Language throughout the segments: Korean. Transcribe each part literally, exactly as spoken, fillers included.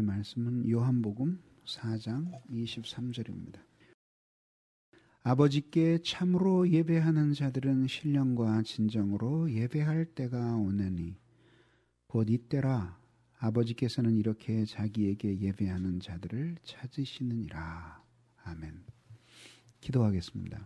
말씀은 요한복음 사 장 이십삼 절입니다. 아버지께 참으로 예배하는 자들은 신령과 진정으로 예배할 때가 오느니 곧 이때라. 아버지께서는 이렇게 자기에게 예배하는 자들을 찾으시느니라. 아멘. 기도하겠습니다.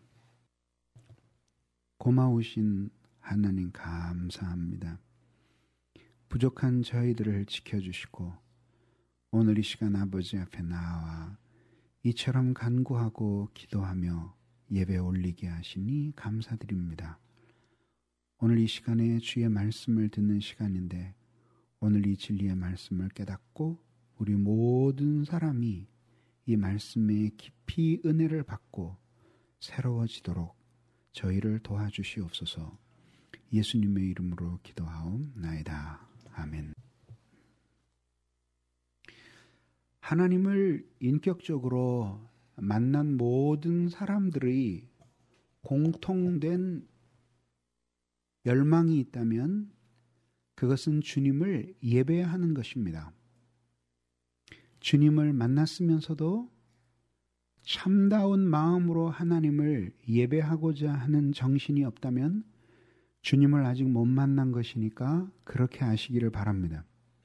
고마우신 하나님 감사합니다. 부족한 저희들을 지켜주시고 오늘 이 시간 아버지 앞에 나와 이처럼 간구하고 기도하며 예배 올리게 하시니 감사드립니다. 오늘 이 시간에 주의 말씀을 듣는 시간인데 오늘 이 진리의 말씀을 깨닫고 우리 모든 사람이 이 말씀에 깊이 은혜를 받고 새로워지도록 저희를 도와주시옵소서. 예수님의 이름으로 기도하옵나이다. 아멘. 하나님을 인격적으로 만난 모든 사람들의 공통된 열망이 있다면 그것은 주님을 예배하는 것입니다. 주님을 만났으면서도 참다운 마음으로 하나님을 예배하고자 하는 정신이 없다면 주님을 아직 못 만난 것이니까 그렇게 아시기를 바랍니다.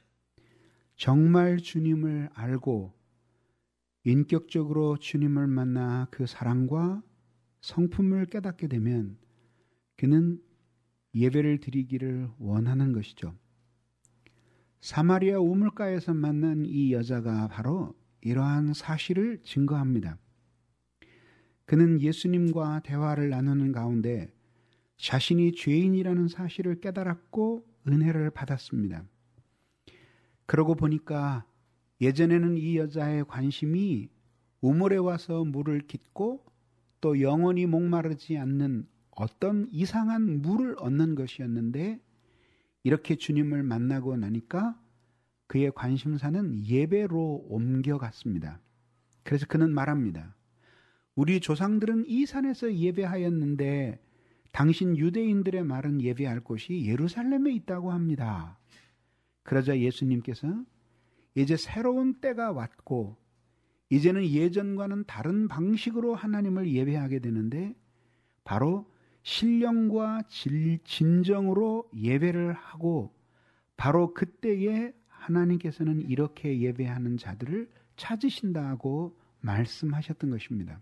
정말 주님을 알고 인격적으로 주님을 만나 그 사랑과 성품을 깨닫게 되면 그는 예배를 드리기를 원하는 것이죠. 사마리아 우물가에서 만난 이 여자가 바로 이러한 사실을 증거합니다. 그는 예수님과 대화를 나누는 가운데 자신이 죄인이라는 사실을 깨달았고 은혜를 받았습니다. 그러고 보니까 예전에는 이 여자의 관심이 우물에 와서 물을 깃고 또 영원히 목마르지 않는 어떤 이상한 물을 얻는 것이었는데 이렇게 주님을 만나고 나니까 그의 관심사는 예배로 옮겨갔습니다. 그래서 그는 말합니다. 우리 조상들은 이 산에서 예배하였는데 당신 유대인들의 말은 예배할 곳이 예루살렘에 있다고 합니다. 그러자 예수님께서 이제 새로운 때가 왔고 이제는 예전과는 다른 방식으로 하나님을 예배하게 되는데 바로 신령과 진정으로 예배를 하고 바로 그때에 하나님께서는 이렇게 예배하는 자들을 찾으신다고 말씀하셨던 것입니다.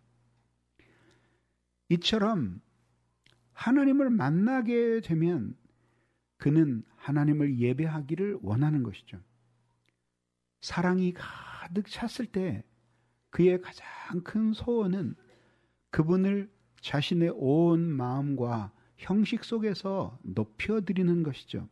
이처럼 하나님을 만나게 되면 그는 하나님을 예배하기를 원하는 것이죠. 사랑이 가득 찼을 때 그의 가장 큰 소원은 그분을 자신의 온 마음과 형식 속에서 높여드리는 것이죠.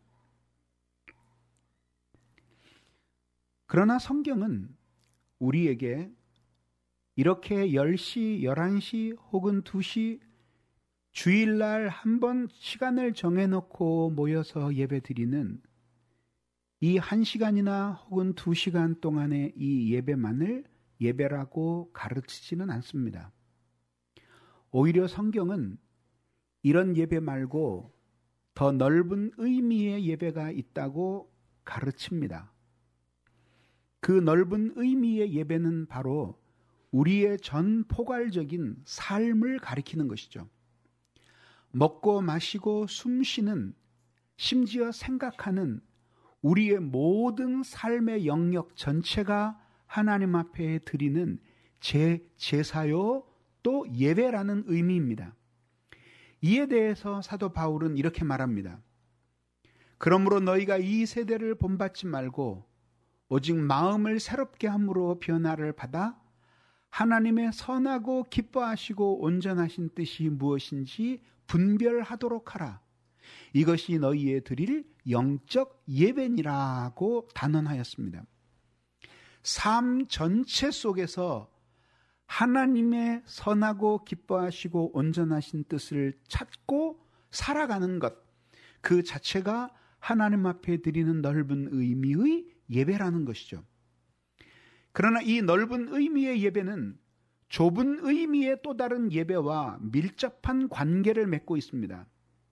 그러나 성경은 우리에게 이렇게 열 시, 열한 시 혹은 두 시 주일날 한 번 시간을 정해놓고 모여서 예배드리는 이 한 시간이나 혹은 두 시간 동안의 이 예배만을 예배라고 가르치지는 않습니다. 오히려 성경은 이런 예배 말고 더 넓은 의미의 예배가 있다고 가르칩니다. 그 넓은 의미의 예배는 바로 우리의 전 포괄적인 삶을 가리키는 것이죠. 먹고 마시고 숨쉬는, 심지어 생각하는 우리의 모든 삶의 영역 전체가 하나님 앞에 드리는 제, 제사요 또 예배라는 의미입니다. 이에 대해서 사도 바울은 이렇게 말합니다. 그러므로 너희가 이 세대를 본받지 말고 오직 마음을 새롭게 함으로 변화를 받아 하나님의 선하고 기뻐하시고 온전하신 뜻이 무엇인지 분별하도록 하라. 이것이 너희의 드릴 영적 예배니라고 단언하였습니다. 삶 전체 속에서 하나님의 선하고 기뻐하시고 온전하신 뜻을 찾고 살아가는 것, 그 자체가 하나님 앞에 드리는 넓은 의미의 예배라는 것이죠. 그러나 이 넓은 의미의 예배는 좁은 의미의 또 다른 예배와 밀접한 관계를 맺고 있습니다.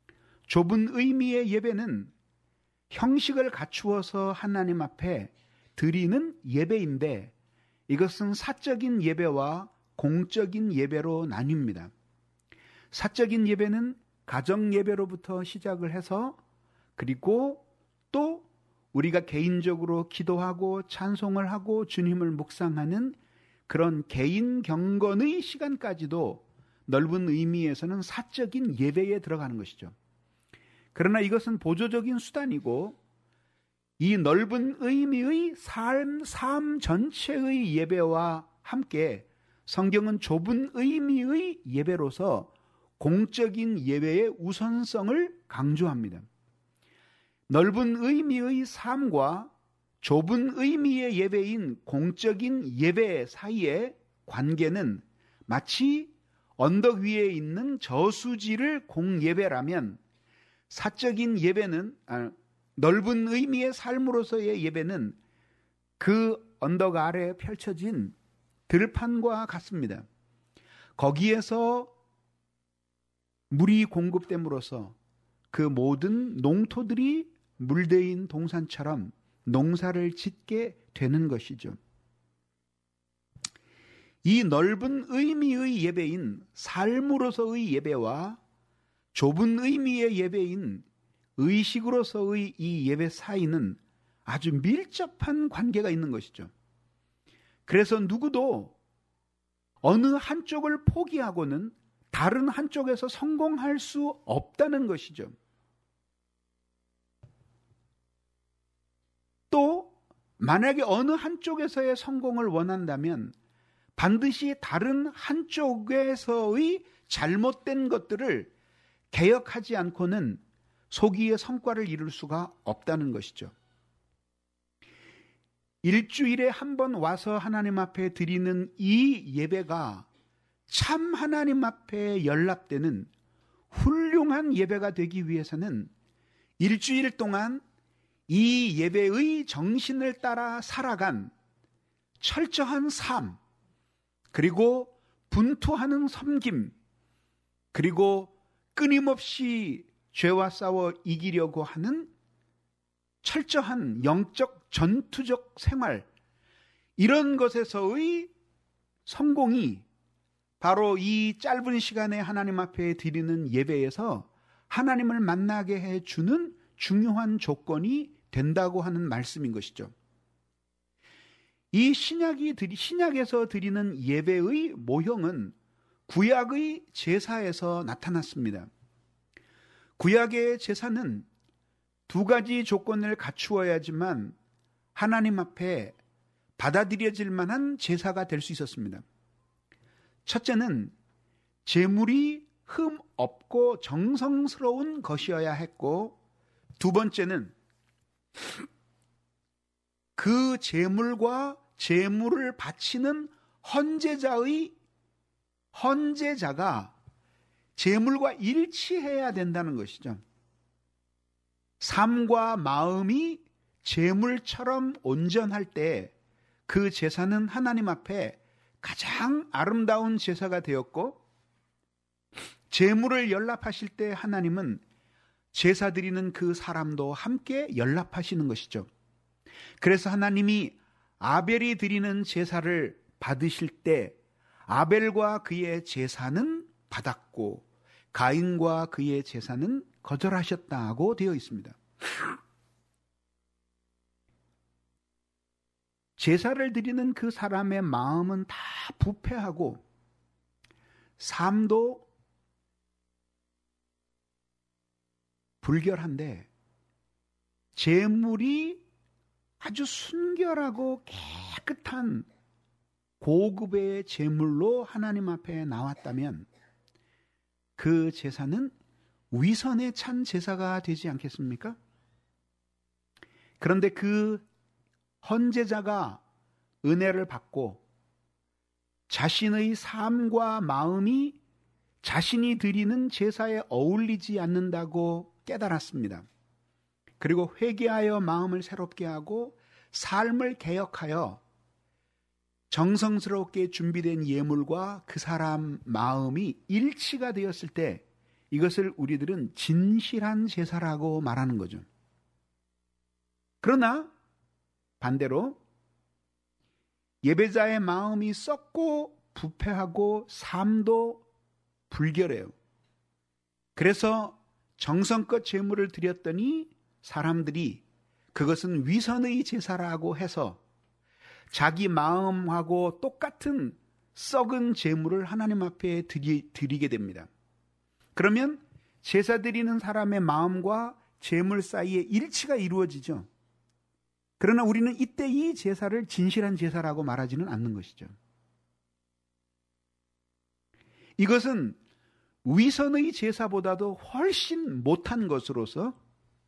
좁은 의미의 예배는 형식을 갖추어서 하나님 앞에 드리는 예배인데 이것은 사적인 예배와 공적인 예배로 나뉩니다. 사적인 예배는 가정 예배로부터 시작을 해서 그리고 또 우리가 개인적으로 기도하고 찬송을 하고 주님을 묵상하는 그런 개인 경건의 시간까지도 넓은 의미에서는 사적인 예배에 들어가는 것이죠. 그러나 이것은 보조적인 수단이고 이 넓은 의미의 삶, 삶 전체의 예배와 함께 성경은 좁은 의미의 예배로서 공적인 예배의 우선성을 강조합니다. 넓은 의미의 삶과 좁은 의미의 예배인 공적인 예배 사이의 관계는 마치 언덕 위에 있는 저수지를 공예배라면 사적인 예배는 아, 넓은 의미의 삶으로서의 예배는 그 언덕 아래에 펼쳐진 들판과 같습니다. 거기에서 물이 공급됨으로써 그 모든 농토들이 물대인 동산처럼 농사를 짓게 되는 것이죠. 이 넓은 의미의 예배인 삶으로서의 예배와 좁은 의미의 예배인 의식으로서의 이 예배 사이는 아주 밀접한 관계가 있는 것이죠. 그래서 누구도 어느 한쪽을 포기하고는 다른 한쪽에서 성공할 수 없다는 것이죠. 또 만약에 어느 한쪽에서의 성공을 원한다면 반드시 다른 한쪽에서의 잘못된 것들을 개혁하지 않고는 소기의 성과를 이룰 수가 없다는 것이죠. 일주일에 한 번 와서 하나님 앞에 드리는 이 예배가 참 하나님 앞에 연락되는 훌륭한 예배가 되기 위해서는 일주일 동안 이 예배의 정신을 따라 살아간 철저한 삶, 그리고 분투하는 섬김, 그리고 끊임없이 죄와 싸워 이기려고 하는 철저한 영적 전투적 생활, 이런 것에서의 성공이 바로 이 짧은 시간에 하나님 앞에 드리는 예배에서 하나님을 만나게 해주는 중요한 조건이 된다고 하는 말씀인 것이죠. 이 신약이 신약에서 드리는 예배의 모형은 구약의 제사에서 나타났습니다. 구약의 제사는 두 가지 조건을 갖추어야지만 하나님 앞에 받아들여질 만한 제사가 될 수 있었습니다. 첫째는 제물이 흠 없고 정성스러운 것이어야 했고, 두 번째는 그 제물과 제물을 바치는 헌제자의 헌제자가 제물과 일치해야 된다는 것이죠. 삶과 마음이 제물처럼 온전할 때 그 제사는 하나님 앞에 가장 아름다운 제사가 되었고, 제물을 연락하실 때 하나님은 제사 드리는 그 사람도 함께 연락하시는 것이죠. 그래서 하나님이 아벨이 드리는 제사를 받으실 때 아벨과 그의 제사는 받았고 가인과 그의 제사는 거절하셨다고 되어 있습니다. 제사를 드리는 그 사람의 마음은 다 부패하고 삶도 불결한데 제물이 아주 순결하고 깨끗한 고급의 제물로 하나님 앞에 나왔다면 그 제사는 위선에 찬 제사가 되지 않겠습니까? 그런데 그 헌제자가 은혜를 받고 자신의 삶과 마음이 자신이 드리는 제사에 어울리지 않는다고 깨달았습니다. 그리고 회개하여 마음을 새롭게 하고 삶을 개혁하여 정성스럽게 준비된 예물과 그 사람 마음이 일치가 되었을 때 이것을 우리들은 진실한 제사라고 말하는 거죠. 그러나 반대로 예배자의 마음이 썩고 부패하고 삶도 불결해요. 그래서 정성껏 제물을 드렸더니 사람들이 그것은 위선의 제사라고 해서 자기 마음하고 똑같은 썩은 제물을 하나님 앞에 드리, 드리게 됩니다. 그러면 제사 드리는 사람의 마음과 제물 사이에 일치가 이루어지죠. 그러나 우리는 이때 이 제사를 진실한 제사라고 말하지는 않는 것이죠. 이것은 위선의 제사보다도 훨씬 못한 것으로서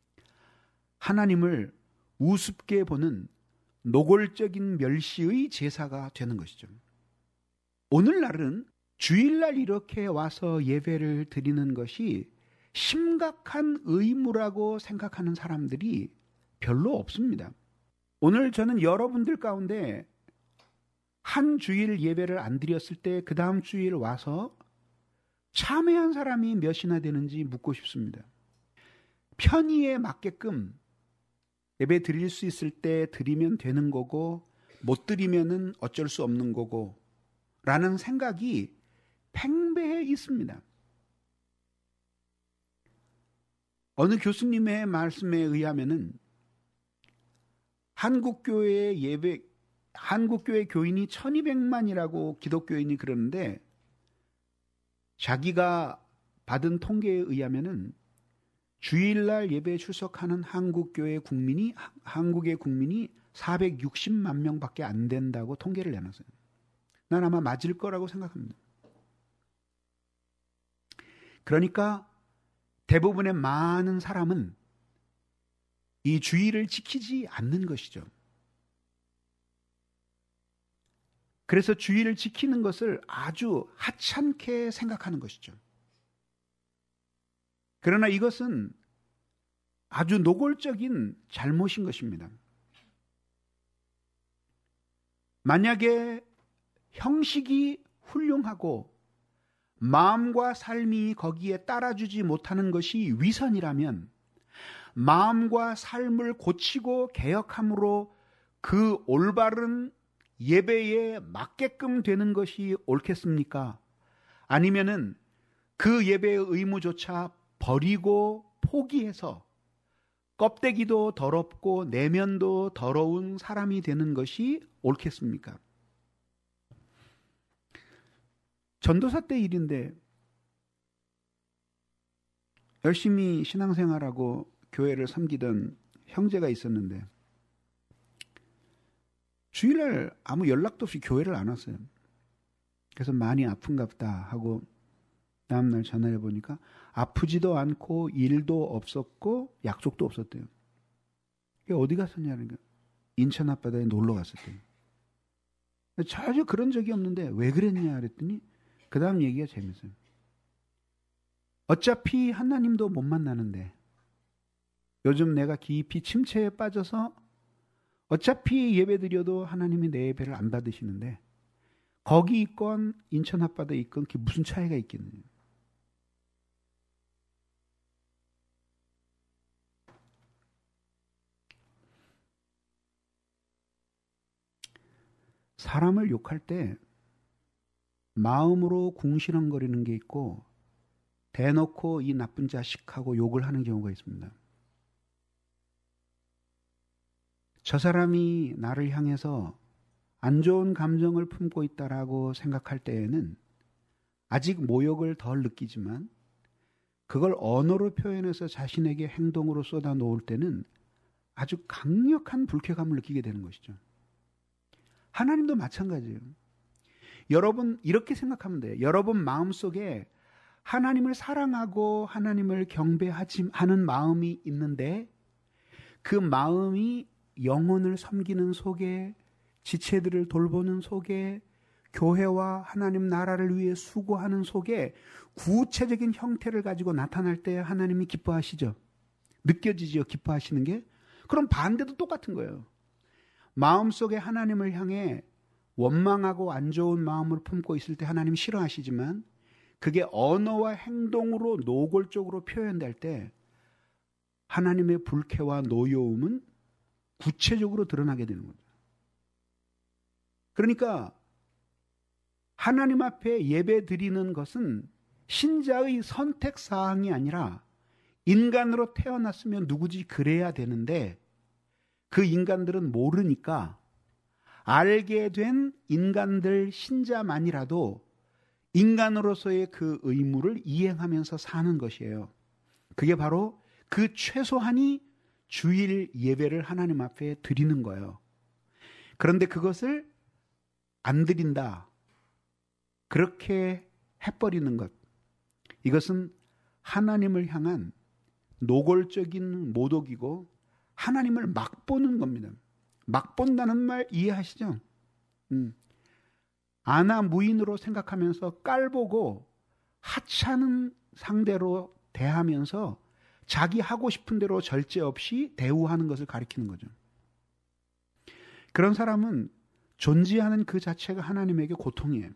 하나님을 우습게 보는 노골적인 멸시의 제사가 되는 것이죠. 오늘날은 주일날 이렇게 와서 예배를 드리는 것이 심각한 의무라고 생각하는 사람들이 별로 없습니다. 오늘 저는 여러분들 가운데 한 주일 예배를 안 드렸을 때 그 다음 주일 와서 참회한 사람이 몇이나 되는지 묻고 싶습니다. 편의에 맞게끔 예배 드릴 수 있을 때 드리면 되는 거고 못 드리면은 어쩔 수 없는 거고 라는 생각이 팽배해 있습니다. 어느 교수님의 말씀에 의하면은 한국교회 예배, 한국교회 교인이 천이백만이라고 기독교인이 그러는데 자기가 받은 통계에 의하면은 주일날 예배에 출석하는 한국교회 국민이, 한국의 국민이 사백육십만 명밖에 안 된다고 통계를 내놨어요. 난 아마 맞을 거라고 생각합니다. 그러니까 대부분의 많은 사람은 이 주의를 지키지 않는 것이죠. 그래서 주의를 지키는 것을 아주 하찮게 생각하는 것이죠. 그러나 이것은 아주 노골적인 잘못인 것입니다. 만약에 형식이 훌륭하고 마음과 삶이 거기에 따라주지 못하는 것이 위선이라면 마음과 삶을 고치고 개혁함으로 그 올바른 예배에 맞게끔 되는 것이 옳겠습니까? 아니면은 그 예배의 의무조차 버리고 포기해서 껍데기도 더럽고 내면도 더러운 사람이 되는 것이 옳겠습니까? 전도사 때 일인데 열심히 신앙생활하고 교회를 섬기던 형제가 있었는데 주일날 아무 연락도 없이 교회를 안 왔어요. 그래서 많이 아픈가 보다 하고 다음날 전화해 보니까 아프지도 않고 일도 없었고 약속도 없었대요. 어디 갔었냐니까 인천 앞바다에 놀러 갔었대요. 전혀 그런 적이 없는데 왜 그랬냐 그랬더니 그 다음 얘기가 재밌어요. 어차피 하나님도 못 만나는데 요즘 내가 깊이 침체에 빠져서 어차피 예배드려도 하나님이 내 예배를 안 받으시는데 거기 있건 인천 앞바다에 있건 그게 무슨 차이가 있겠느냐. 사람을 욕할 때 마음으로 궁시렁거리는 게 있고 대놓고 이 나쁜 자식하고 욕을 하는 경우가 있습니다. 저 사람이 나를 향해서 안 좋은 감정을 품고 있다라고 생각할 때에는 아직 모욕을 덜 느끼지만 그걸 언어로 표현해서 자신에게 행동으로 쏟아 놓을 때는 아주 강력한 불쾌감을 느끼게 되는 것이죠. 하나님도 마찬가지예요. 여러분 이렇게 생각하면 돼요. 여러분 마음속에 하나님을 사랑하고 하나님을 경배하지 하는 마음이 있는데 그 마음이 영혼을 섬기는 속에 지체들을 돌보는 속에 교회와 하나님 나라를 위해 수고하는 속에 구체적인 형태를 가지고 나타날 때 하나님이 기뻐하시죠. 느껴지죠. 기뻐하시는 게. 그럼 반대도 똑같은 거예요. 마음속에 하나님을 향해 원망하고 안 좋은 마음을 품고 있을 때 하나님 싫어하시지만 그게 언어와 행동으로 노골적으로 표현될 때 하나님의 불쾌와 노여움은 구체적으로 드러나게 되는 거죠. 그러니까 하나님 앞에 예배 드리는 것은 신자의 선택 사항이 아니라 인간으로 태어났으면 누구지 그래야 되는데 그 인간들은 모르니까 알게 된 인간들 신자만이라도 인간으로서의 그 의무를 이행하면서 사는 것이에요. 그게 바로 그 최소한이 주일 예배를 하나님 앞에 드리는 거예요. 그런데 그것을 안 드린다. 그렇게 해버리는 것. 이것은 하나님을 향한 노골적인 모독이고 하나님을 막보는 겁니다. 막본다는 말 이해하시죠? 음. 아나 무인으로 생각하면서 깔보고 하찮은 상대로 대하면서 자기 하고 싶은 대로 절제 없이 대우하는 것을 가리키는 거죠. 그런 사람은 존재하는 그 자체가 하나님에게 고통이에요.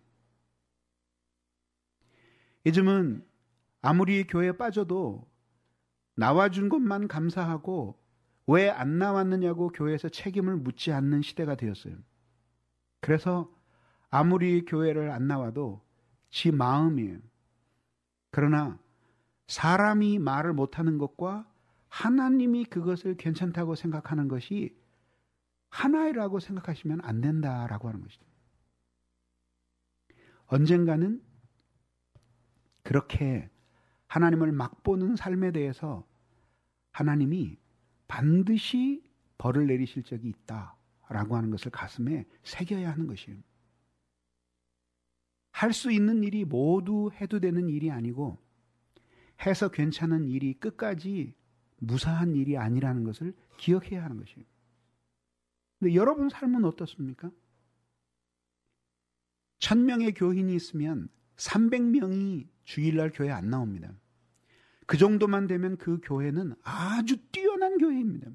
요즘은 아무리 교회에 빠져도 나와준 것만 감사하고 왜 안 나왔느냐고 교회에서 책임을 묻지 않는 시대가 되었어요. 그래서 아무리 교회를 안 나와도 지 마음이에요. 그러나 사람이 말을 못하는 것과 하나님이 그것을 괜찮다고 생각하는 것이 하나이라고 생각하시면 안 된다라고 하는 것이죠. 언젠가는 그렇게 하나님을 막보는 삶에 대해서 하나님이 반드시 벌을 내리실 적이 있다라고 하는 것을 가슴에 새겨야 하는 것이에요. 할 수 있는 일이 모두 해도 되는 일이 아니고 해서 괜찮은 일이 끝까지 무사한 일이 아니라는 것을 기억해야 하는 것이에요. 근데 여러분 삶은 어떻습니까? 천 명의 교인이 있으면 삼백 명이 주일날 교회 안 나옵니다. 그 정도만 되면 그 교회는 아주 뛰어난 교회입니다.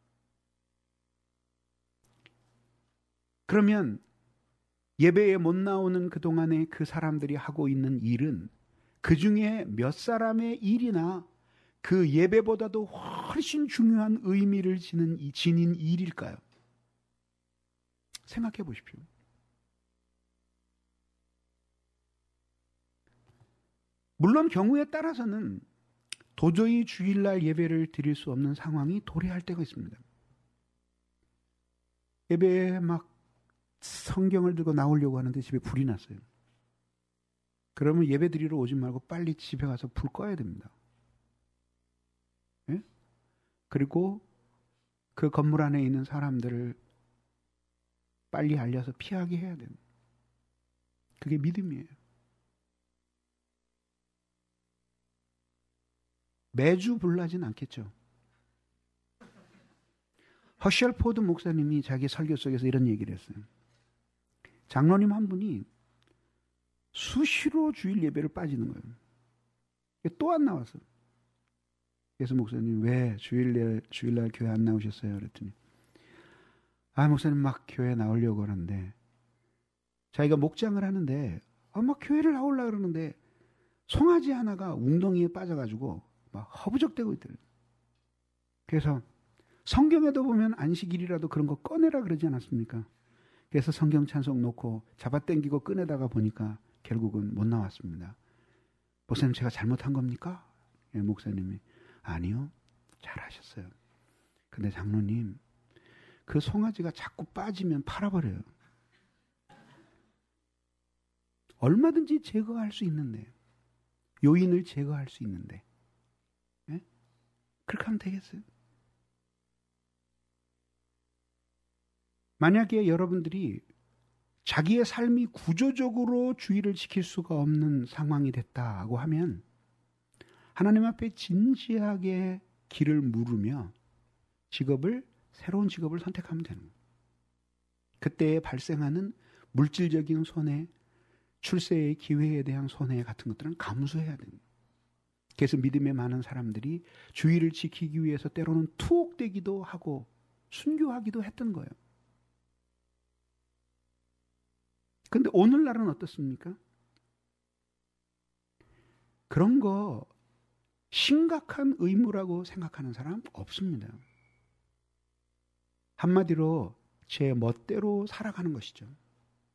그러면 예배에 못 나오는 그동안에 그 사람들이 하고 있는 일은 그 중에 몇 사람의 일이나 그 예배보다도 훨씬 중요한 의미를 지닌, 지닌 일일까요? 생각해 보십시오. 물론 경우에 따라서는 도저히 주일날 예배를 드릴 수 없는 상황이 도래할 때가 있습니다. 예배에 막 성경을 들고 나오려고 하는데 집에 불이 났어요. 그러면 예배 드리러 오지 말고 빨리 집에 가서 불 꺼야 됩니다. 예? 그리고 그 건물 안에 있는 사람들을 빨리 알려서 피하게 해야 됩니다. 그게 믿음이에요. 매주 불나진 않겠죠. 허셜 포드 목사님이 자기 설교 속에서 이런 얘기를 했어요. 장로님 한 분이 수시로 주일 예배를 빠지는 거예요. 또 안 나왔어. 그래서 목사님 왜 주일날 주일날 교회 안 나오셨어요? 그랬더니 아 목사님 막 교회 나오려고 하는데 자기가 목장을 하는데 아, 막 교회를 나오려고 그러는데 송아지 하나가 웅덩이에 빠져가지고 막 허부적대고 있더래요. 그래서 성경에도 보면 안식일이라도 그런 거 꺼내라 그러지 않았습니까? 그래서 성경 찬송 놓고 잡아당기고 꺼내다가 보니까 결국은 못 나왔습니다. 목사님 제가 잘못한 겁니까? 예, 목사님이 아니요 잘하셨어요. 근데 장로님 그 송아지가 자꾸 빠지면 팔아버려요. 얼마든지 제거할 수 있는데 요인을 제거할 수 있는데 예? 그렇게 하면 되겠어요? 만약에 여러분들이 자기의 삶이 구조적으로 주의를 지킬 수가 없는 상황이 됐다고 하면 하나님 앞에 진지하게 길을 물으며 직업을 새로운 직업을 선택하면 되는 거예요. 그때 발생하는 물질적인 손해, 출세의 기회에 대한 손해 같은 것들은 감수해야 됩니다. 그래서 믿음에 많은 사람들이 주의를 지키기 위해서 때로는 투옥되기도 하고 순교하기도 했던 거예요. 그런데 오늘날은 어떻습니까? 그런 거 심각한 의무라고 생각하는 사람 없습니다. 한마디로 제 멋대로 살아가는 것이죠.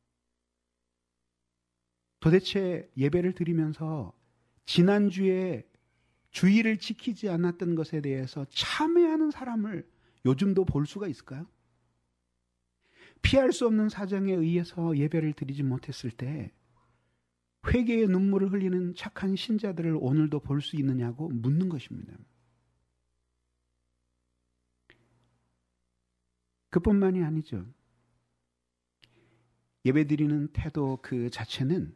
도대체 예배를 드리면서 지난주에 주의를 지키지 않았던 것에 대해서 참회하는 사람을 요즘도 볼 수가 있을까요? 피할 수 없는 사정에 의해서 예배를 드리지 못했을 때 회개의 눈물을 흘리는 착한 신자들을 오늘도 볼 수 있느냐고 묻는 것입니다. 그뿐만이 아니죠. 예배드리는 태도 그 자체는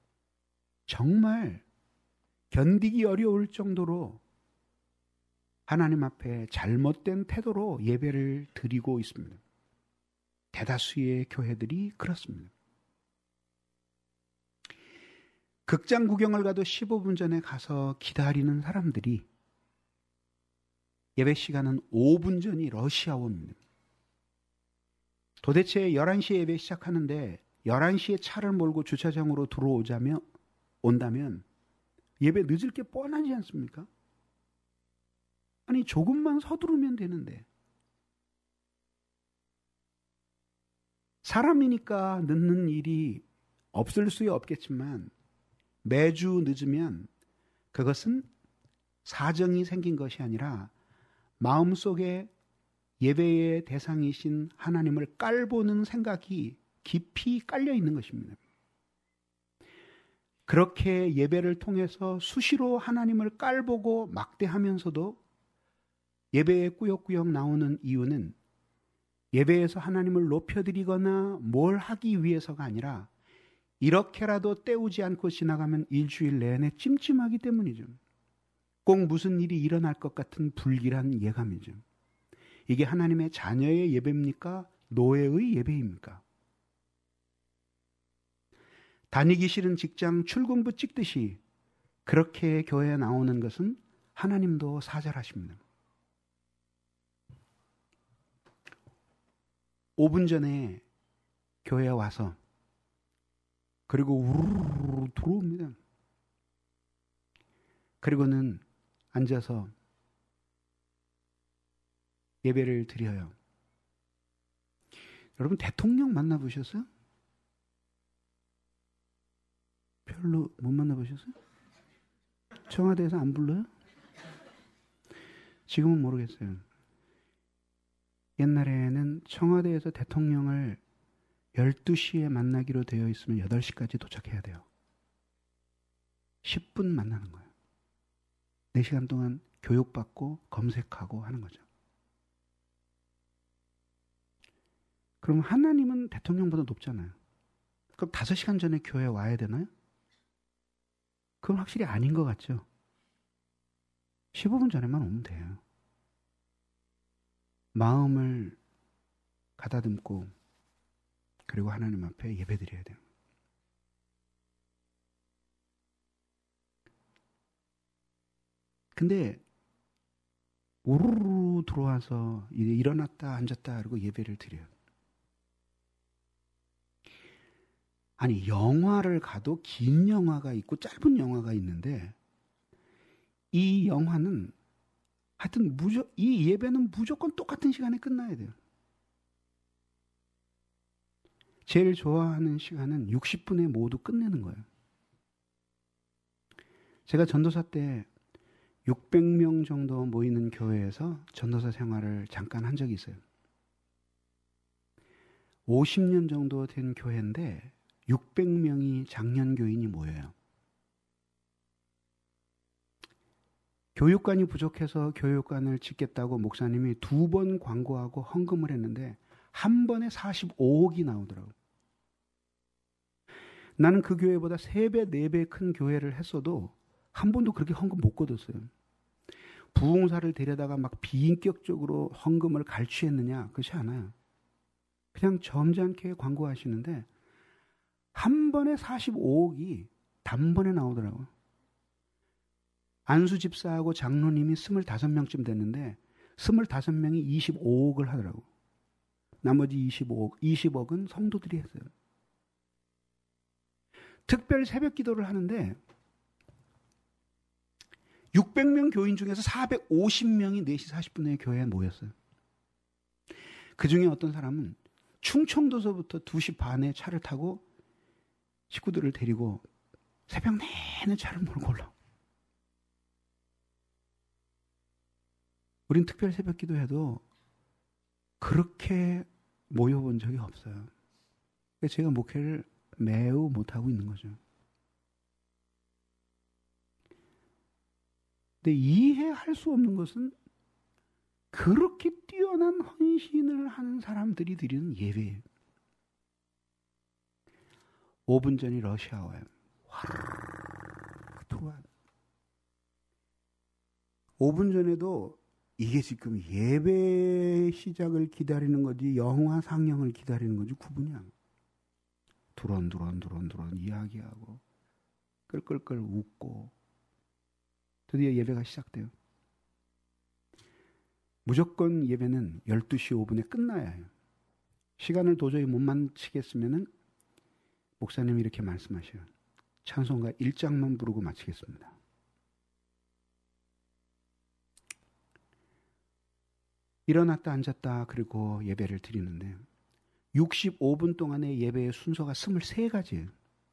정말 견디기 어려울 정도로 하나님 앞에 잘못된 태도로 예배를 드리고 있습니다. 대다수의 교회들이 그렇습니다. 극장 구경을 가도 십오 분 전에 가서 기다리는 사람들이 예배 시간은 오 분 전이 러시아워입니다. 도대체 열한 시에 예배 시작하는데 열한 시에 차를 몰고 주차장으로 들어오자며 온다면 예배 늦을 게 뻔하지 않습니까? 아니 조금만 서두르면 되는데 사람이니까 늦는 일이 없을 수 없겠지만 매주 늦으면 그것은 사정이 생긴 것이 아니라 마음속에 예배의 대상이신 하나님을 깔보는 생각이 깊이 깔려 있는 것입니다. 그렇게 예배를 통해서 수시로 하나님을 깔보고 막대하면서도 예배에 꾸역꾸역 나오는 이유는 예배에서 하나님을 높여드리거나 뭘 하기 위해서가 아니라 이렇게라도 때우지 않고 지나가면 일주일 내내 찜찜하기 때문이죠. 꼭 무슨 일이 일어날 것 같은 불길한 예감이죠. 이게 하나님의 자녀의 예배입니까? 노예의 예배입니까? 다니기 싫은 직장 출근부 찍듯이 그렇게 교회에 나오는 것은 하나님도 사절하십니다. 오 분 전에 교회에 와서 그리고 우르르 들어옵니다. 그리고는 앉아서 예배를 드려요. 여러분 대통령 만나보셨어요? 별로 못 만나보셨어요? 청와대에서 안 불러요? 지금은 모르겠어요. 옛날에는 청와대에서 대통령을 열두 시에 만나기로 되어 있으면 여덟 시까지 도착해야 돼요. 십 분 만나는 거예요. 네 시간 동안 교육받고 검색하고 하는 거죠. 그럼 하나님은 대통령보다 높잖아요. 그럼 다섯 시간 전에 교회에 와야 되나요? 그건 확실히 아닌 것 같죠? 십오 분 전에만 오면 돼요. 마음을 가다듬고 그리고 하나님 앞에 예배드려야 돼요. 근데 우르르 들어와서 일어났다 앉았다 그러고 예배를 드려요. 아니 영화를 가도 긴 영화가 있고 짧은 영화가 있는데 이 영화는 하여튼 무조, 이 예배는 무조건 똑같은 시간에 끝나야 돼요. 제일 좋아하는 시간은 육십 분에 모두 끝내는 거예요. 제가 전도사 때 육백 명 정도 모이는 교회에서 전도사 생활을 잠깐 한 적이 있어요. 오십 년 정도 된 교회인데 육백 명이 장년 교인이 모여요. 교육관이 부족해서 교육관을 짓겠다고 목사님이 두 번 광고하고 헌금을 했는데 한 번에 사십오억이 나오더라고요. 나는 그 교회보다 세 배, 네 배 큰 교회를 했어도 한 번도 그렇게 헌금 못 거뒀어요. 부흥사를 데려다가 막 비인격적으로 헌금을 갈취했느냐? 그렇지 않아요. 그냥 점잖게 광고하시는데 한 번에 사십오억이 단번에 나오더라고요. 안수 집사하고 장로님이 스물다섯 명쯤 됐는데 스물다섯 명이 이십오억을 하더라고요. 나머지 이십오억, 이십억은 성도들이 했어요. 특별 새벽 기도를 하는데 육백 명 교인 중에서 사백오십 명이 네 시 사십 분에 교회에 모였어요. 그 중에 어떤 사람은 충청도서부터 두 시 반에 차를 타고 식구들을 데리고 새벽 내내 차를 몰고 올라. 우린 특별 새벽 기도해도 그렇게 모여본 적이 없어요. 그래서 제가 목회를 매우 못하고 있는 거죠. 근데 이해할 수 없는 것은 그렇게 뛰어난 헌신을 하는 사람들이 드리는 예배예요. 오 분 전이 러시아워요. 화르르 들어와요. 오 분 전에도 이게 지금 예배 시작을 기다리는 거지 영화 상영을 기다리는 거지 구분이야. 두런두런두런두런 이야기하고 끌끌끌 웃고 드디어 예배가 시작돼요. 무조건 예배는 열두 시 오 분에 끝나야 해요. 시간을 도저히 못 맞추겠으면은 목사님이 이렇게 말씀하셔요. 찬송가 일 장만 부르고 마치겠습니다. 일어났다 앉았다 그리고 예배를 드리는데 육십오 분 동안의 예배의 순서가 이십삼 가지예요.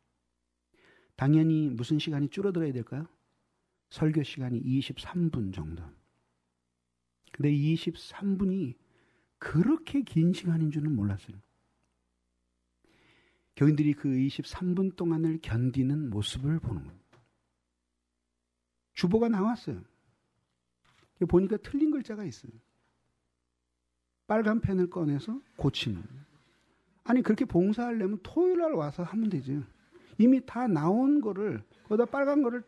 당연히 무슨 시간이 줄어들어야 될까요? 설교 시간이 이십삼 분 정도. 근데 이십삼 분이 그렇게 긴 시간인 줄은 몰랐어요. 교인들이 그 이십삼 분 동안을 견디는 모습을 보는 거예요. 주보가 나왔어요. 보니까 틀린 글자가 있어요. 빨간 펜을 꺼내서 고치는 거예요. 아니 그렇게 봉사하려면 토요일 날 와서 하면 되죠. 이미 다 나온 거를 거기다 빨간 거를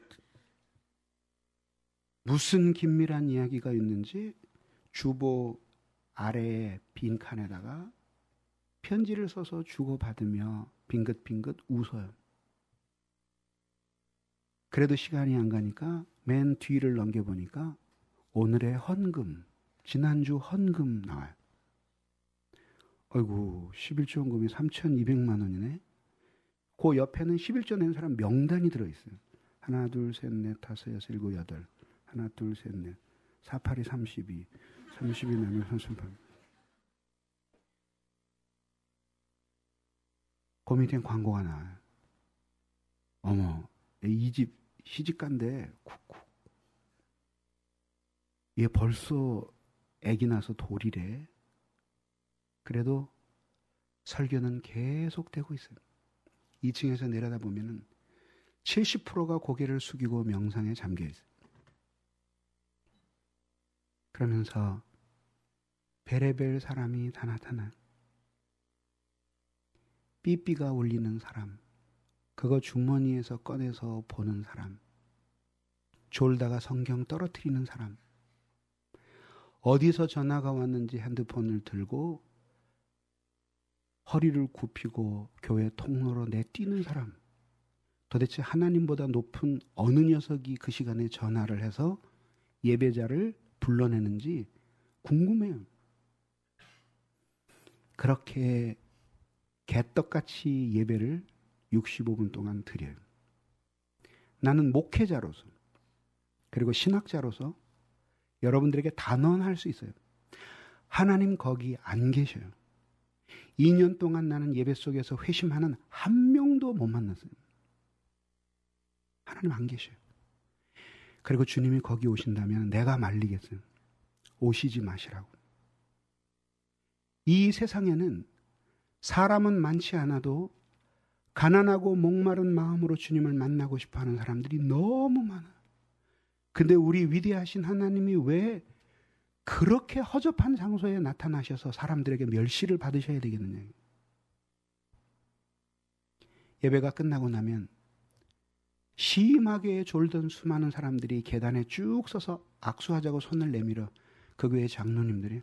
무슨 긴밀한 이야기가 있는지 주보 아래에 빈 칸에다가 편지를 써서 주고받으며 빙긋빙긋 웃어요. 그래도 시간이 안 가니까 맨 뒤를 넘겨보니까 오늘의 헌금, 지난주 헌금 나와요. 아이고 십일조 헌금이 삼천이백만 원이네. 그 옆에는 십일조 낸 사람 명단이 들어있어요. 하나 둘 셋 넷 다섯 여섯 일곱 여덟 하나 둘 셋 넷 사팔이 삼십이 삼십이 나누면 삼십팔. 그 밑엔 광고가 나와요. 어머 이 집 시집간데 쿡쿡 얘 벌써 애기 나서 돌이래. 그래도 설교는 계속되고 있어요. 이 층에서 내려다보면 칠십 퍼센트가 고개를 숙이고 명상에 잠겨 있어요. 그러면서 베레벨 사람이 다 나타나요. 삐삐가 울리는 사람, 그거 주머니에서 꺼내서 보는 사람, 졸다가 성경 떨어뜨리는 사람, 어디서 전화가 왔는지 핸드폰을 들고 허리를 굽히고 교회 통로로 내뛰는 사람, 도대체 하나님보다 높은 어느 녀석이 그 시간에 전화를 해서 예배자를 불러내는지 궁금해요. 그렇게 개떡같이 예배를 육십오 분 동안 드려요. 나는 목회자로서 그리고 신학자로서 여러분들에게 단언할 수 있어요. 하나님 거기 안 계셔요. 이 년 동안 나는 예배 속에서 회심하는 한 명도 못 만났어요. 하나님 안 계셔요. 그리고 주님이 거기 오신다면 내가 말리겠어요. 오시지 마시라고. 이 세상에는 사람은 많지 않아도 가난하고 목마른 마음으로 주님을 만나고 싶어하는 사람들이 너무 많아요. 근데 우리 위대하신 하나님이 왜 그렇게 허접한 장소에 나타나셔서 사람들에게 멸시를 받으셔야 되겠느냐. 예배가 끝나고 나면 심하게 졸던 수많은 사람들이 계단에 쭉 서서 악수하자고 손을 내밀어 그 교회 장로님들이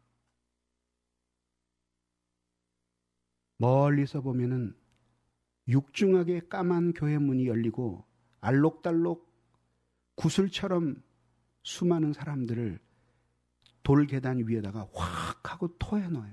멀리서 보면은 육중하게 까만 교회 문이 열리고 알록달록 구슬처럼 수많은 사람들을 돌 계단 위에다가 확 하고 토해 넣어요.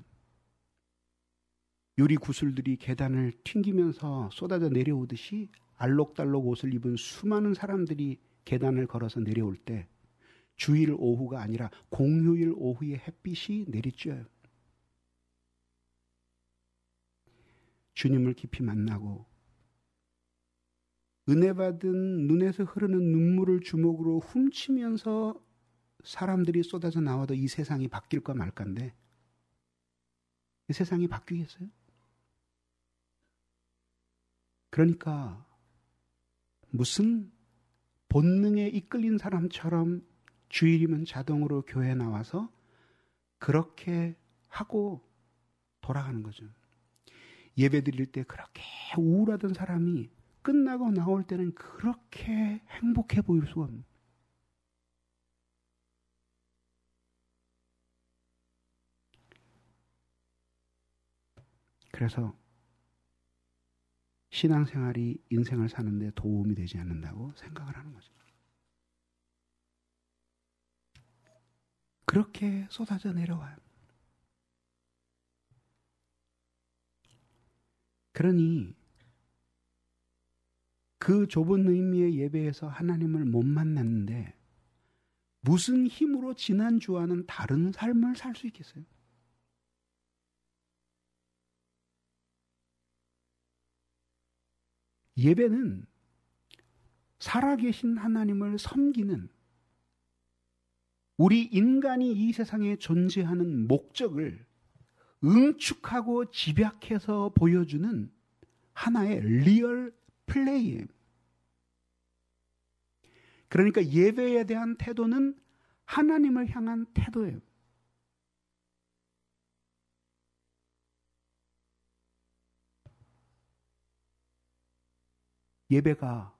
유리 구슬들이 계단을 튕기면서 쏟아져 내려오듯이 알록달록 옷을 입은 수많은 사람들이 계단을 걸어서 내려올 때 주일 오후가 아니라 공휴일 오후에 햇빛이 내리쬐어요. 주님을 깊이 만나고 은혜 받은 눈에서 흐르는 눈물을 주먹으로 훔치면서 사람들이 쏟아져 나와도 이 세상이 바뀔까 말까인데 이 세상이 바뀌겠어요? 그러니까 무슨 본능에 이끌린 사람처럼 주일이면 자동으로 교회에 나와서 그렇게 하고 돌아가는 거죠. 예배 드릴 때 그렇게 우울하던 사람이 끝나고 나올 때는 그렇게 행복해 보일 수가 없는. 그래서 신앙생활이 인생을 사는데 도움이 되지 않는다고 생각을 하는 거죠. 그렇게 쏟아져 내려와요. 그러니 그 좁은 의미의 예배에서 하나님을 못 만났는데 무슨 힘으로 지난주와는 다른 삶을 살 수 있겠어요? 예배는 살아계신 하나님을 섬기는 우리 인간이 이 세상에 존재하는 목적을 응축하고 집약해서 보여주는 하나의 리얼 플레이예요. 그러니까 예배에 대한 태도는 하나님을 향한 태도예요. 예배가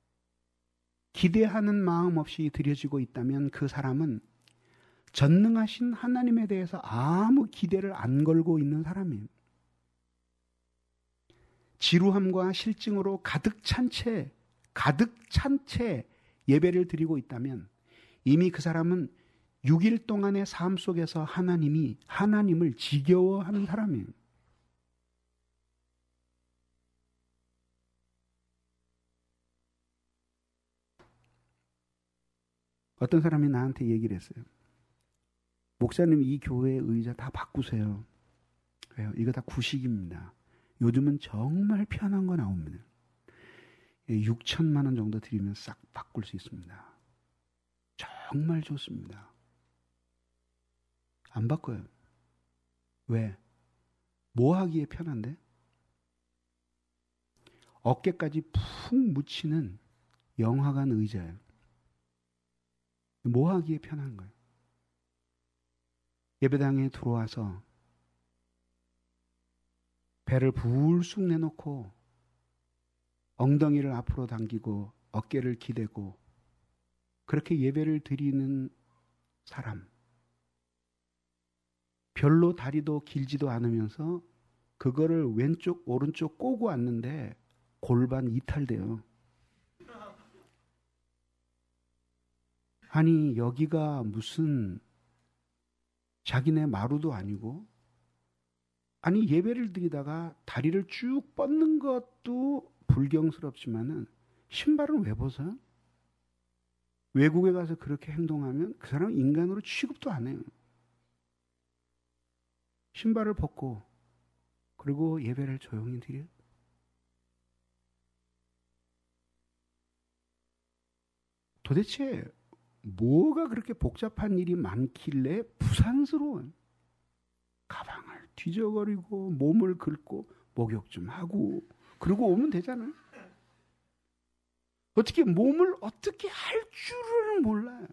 기대하는 마음 없이 드려지고 있다면 그 사람은 전능하신 하나님에 대해서 아무 기대를 안 걸고 있는 사람이에요. 지루함과 실증으로 가득 찬 채, 가득 찬 채 예배를 드리고 있다면 이미 그 사람은 육 일 동안의 삶 속에서 하나님이, 하나님을 지겨워하는 사람이에요. 어떤 사람이 나한테 얘기를 했어요. 목사님, 이 교회 의자 다 바꾸세요. 왜요? 이거 다 구식입니다. 요즘은 정말 편한 거 나옵니다. 육천만 원 정도 드리면 싹 바꿀 수 있습니다. 정말 좋습니다. 안 바꿔요. 왜? 뭐 하기에 편한데? 어깨까지 푹 묻히는 영화관 의자예요. 뭐 하기에 편한 거예요? 예배당에 들어와서 배를 불쑥 내놓고 엉덩이를 앞으로 당기고 어깨를 기대고 그렇게 예배를 드리는 사람. 별로 다리도 길지도 않으면서 그거를 왼쪽 오른쪽 꼬고 왔는데 골반 이탈돼요. 아니 여기가 무슨 자기네 마루도 아니고 아니 예배를 드리다가 다리를 쭉 뻗는 것도 불경스럽지만은 신발은 왜 벗어요? 외국에 가서 그렇게 행동하면 그 사람은 인간으로 취급도 안 해요. 신발을 벗고 그리고 예배를 조용히 드려요. 도대체 뭐가 그렇게 복잡한 일이 많길래 부산스러운 가방을 뒤져거리고 몸을 긁고 목욕 좀 하고 그러고 오면 되잖아요. 어떻게 몸을 어떻게 할 줄을 몰라요.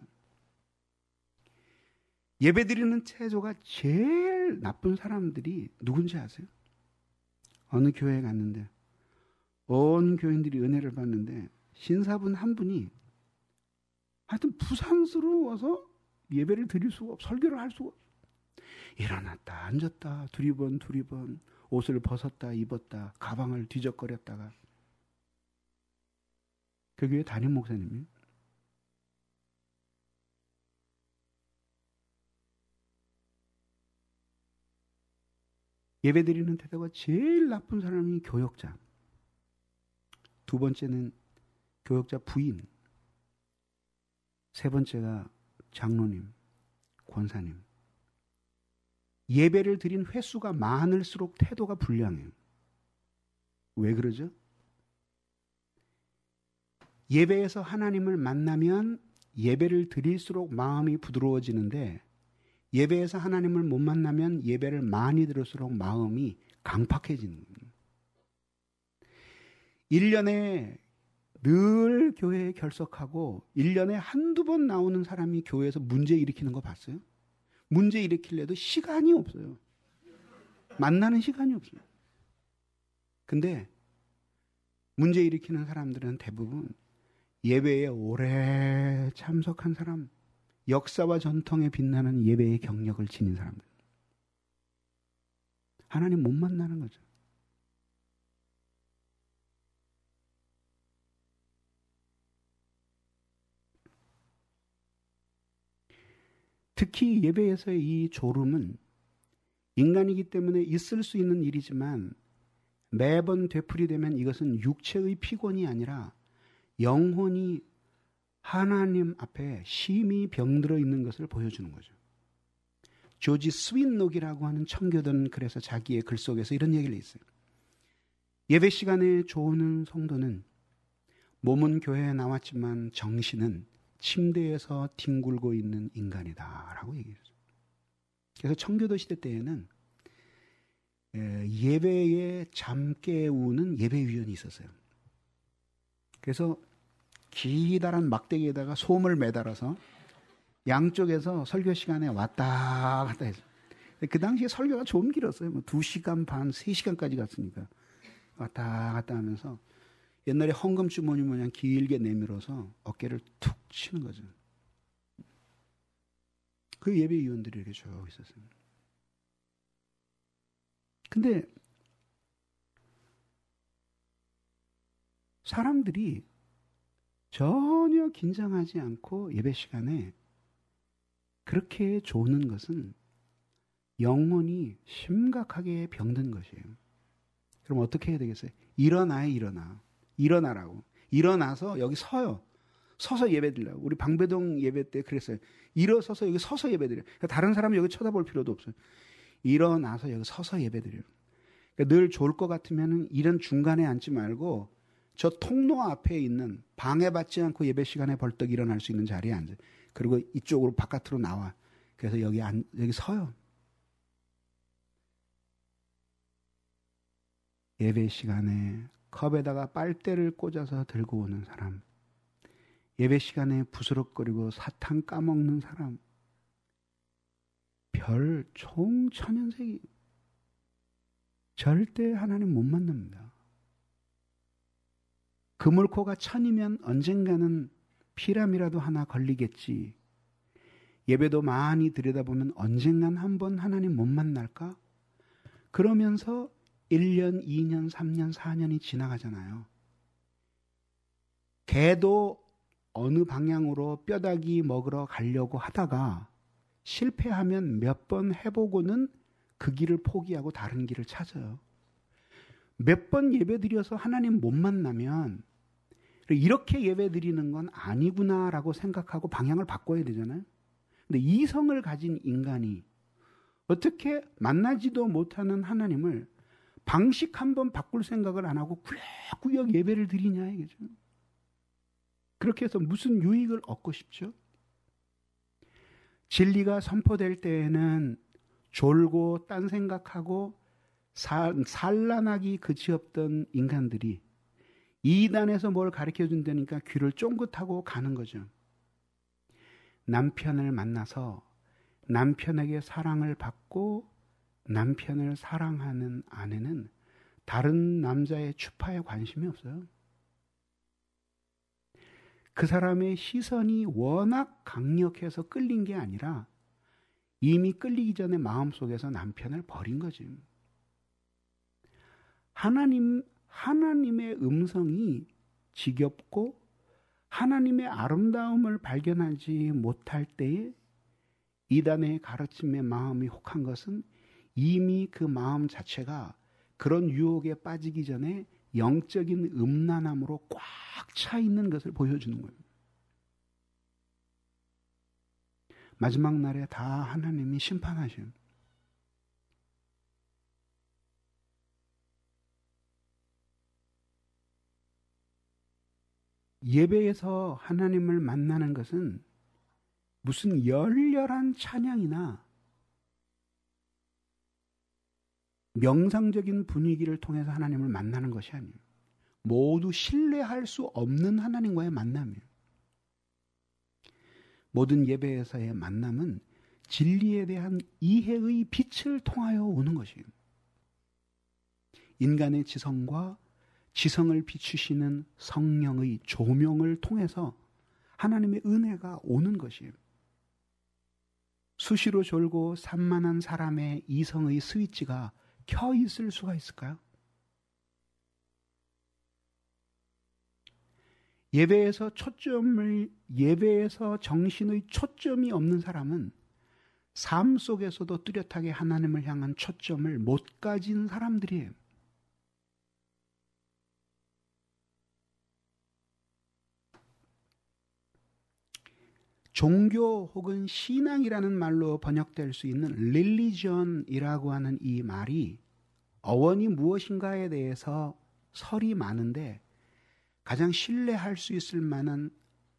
예배드리는 태도가 제일 나쁜 사람들이 누군지 아세요? 어느 교회에 갔는데 온 교인들이 은혜를 받는데 신사분 한 분이 하여튼 부산스러워서 예배를 드릴 수가 없어. 설교를 할 수가 없어. 일어났다 앉았다 두리번 두리번 옷을 벗었다 입었다 가방을 뒤적거렸다가 그 교회 담임 목사님이에요. 예배드리는 태도가 제일 나쁜 사람이 교역자. 두 번째는 교역자 부인. 세 번째가 장로님, 권사님. 예배를 드린 횟수가 많을수록 태도가 불량해요. 왜 그러죠? 예배에서 하나님을 만나면 예배를 드릴수록 마음이 부드러워지는데 예배에서 하나님을 못 만나면 예배를 많이 드릴수록 마음이 강팍해지는 거예요. 일 년에 늘 교회에 결석하고 일 년에 한두 번 나오는 사람이 교회에서 문제 일으키는 거 봤어요? 문제 일으키려도 시간이 없어요. 만나는 시간이 없어요. 근데 문제 일으키는 사람들은 대부분 예배에 오래 참석한 사람, 역사와 전통에 빛나는 예배의 경력을 지닌 사람들. 하나님 못 만나는 거죠. 특히 예배에서의 이 졸음은 인간이기 때문에 있을 수 있는 일이지만 매번 되풀이되면 이것은 육체의 피곤이 아니라 영혼이 하나님 앞에 심히 병들어 있는 것을 보여주는 거죠. 조지 스윈록이라고 하는 청교도는 그래서 자기의 글 속에서 이런 얘기를 했어요. 예배 시간에 조는 성도는 몸은 교회에 나왔지만 정신은 침대에서 뒹굴고 있는 인간이다 라고 얘기했어요. 그래서 청교도 시대 때에는 예배에 잠 깨우는 예배위원이 있었어요. 그래서 기다란 막대기에다가 솜을 매달아서 양쪽에서 설교 시간에 왔다 갔다 했어요. 그 당시에 설교가 좀 길었어요. 뭐 두 시간 반, 세 시간까지 갔으니까 왔다 갔다 하면서 옛날에 헌금 주머니 모양 길게 내밀어서 어깨를 툭 치는 거죠. 그 예배위원들이 이렇게 쭉 있었어요. 근데 사람들이 전혀 긴장하지 않고 예배 시간에 그렇게 조는 것은 영혼이 심각하게 병든 것이에요. 그럼 어떻게 해야 되겠어요? 일어나요, 일어나. 일어나라고. 일어나서 여기 서요. 서서 예배 드리라고. 우리 방배동 예배 때 그랬어요. 일어서서 여기 서서 예배 드려요. 그러니까 다른 사람 여기 쳐다볼 필요도 없어요. 일어나서 여기 서서 예배 드려요. 그러니까 늘 좋을 것 같으면 이런 중간에 앉지 말고 저 통로 앞에 있는 방해받지 않고 예배 시간에 벌떡 일어날 수 있는 자리에 앉아요. 그리고 이쪽으로 바깥으로 나와. 그래서 여기 안, 여기 서요. 예배 시간에 컵에다가 빨대를 꽂아서 들고 오는 사람, 예배 시간에 부스럭거리고 사탕 까먹는 사람, 별 총 천연색이 절대 하나님 못 만납니다. 그물코가 천이면 언젠가는 피람이라도 하나 걸리겠지. 예배도 많이 들여다보면 언젠간 한번 하나님 못 만날까? 그러면서 일 년, 이 년, 삼 년, 사 년이 지나가잖아요. 개도 어느 방향으로 뼈다귀 먹으러 가려고 하다가 실패하면 몇 번 해보고는 그 길을 포기하고 다른 길을 찾아요. 몇 번 예배 드려서 하나님 못 만나면 이렇게 예배 드리는 건 아니구나라고 생각하고 방향을 바꿔야 되잖아요. 근데 이성을 가진 인간이 어떻게 만나지도 못하는 하나님을 방식 한번 바꿀 생각을 안 하고 꾸역꾸역 예배를 드리냐 이거죠. 그렇게 해서 무슨 유익을 얻고 싶죠? 진리가 선포될 때에는 졸고 딴 생각하고 산, 산란하기 그지없던 인간들이 이단에서 뭘 가르쳐 준다니까 귀를 쫑긋하고 가는 거죠. 남편을 만나서 남편에게 사랑을 받고 남편을 사랑하는 아내는 다른 남자의 추파에 관심이 없어요. 그 사람의 시선이 워낙 강력해서 끌린 게 아니라 이미 끌리기 전에 마음속에서 남편을 버린 거지. 하나님, 하나님의 음성이 지겹고 하나님의 아름다움을 발견하지 못할 때에 이단의 가르침에 마음이 혹한 것은 이미 그 마음 자체가 그런 유혹에 빠지기 전에 영적인 음란함으로 꽉 차 있는 것을 보여주는 거예요. 마지막 날에 다 하나님이 심판하셔요. 예배에서 하나님을 만나는 것은 무슨 열렬한 찬양이나 명상적인 분위기를 통해서 하나님을 만나는 것이 아니에요. 모두 신뢰할 수 없는 하나님과의 만남이에요. 모든 예배에서의 만남은 진리에 대한 이해의 빛을 통하여 오는 것이에요. 인간의 지성과 지성을 비추시는 성령의 조명을 통해서 하나님의 은혜가 오는 것이에요. 수시로 졸고 산만한 사람의 이성의 스위치가 켜 있을 수가 있을까요? 예배에서 초점을, 예배에서 정신의 초점이 없는 사람은 삶 속에서도 뚜렷하게 하나님을 향한 초점을 못 가진 사람들이에요. 종교 혹은 신앙이라는 말로 번역될 수 있는 religion이라고 하는 이 말이 어원이 무엇인가에 대해서 설이 많은데 가장 신뢰할 수 있을 만한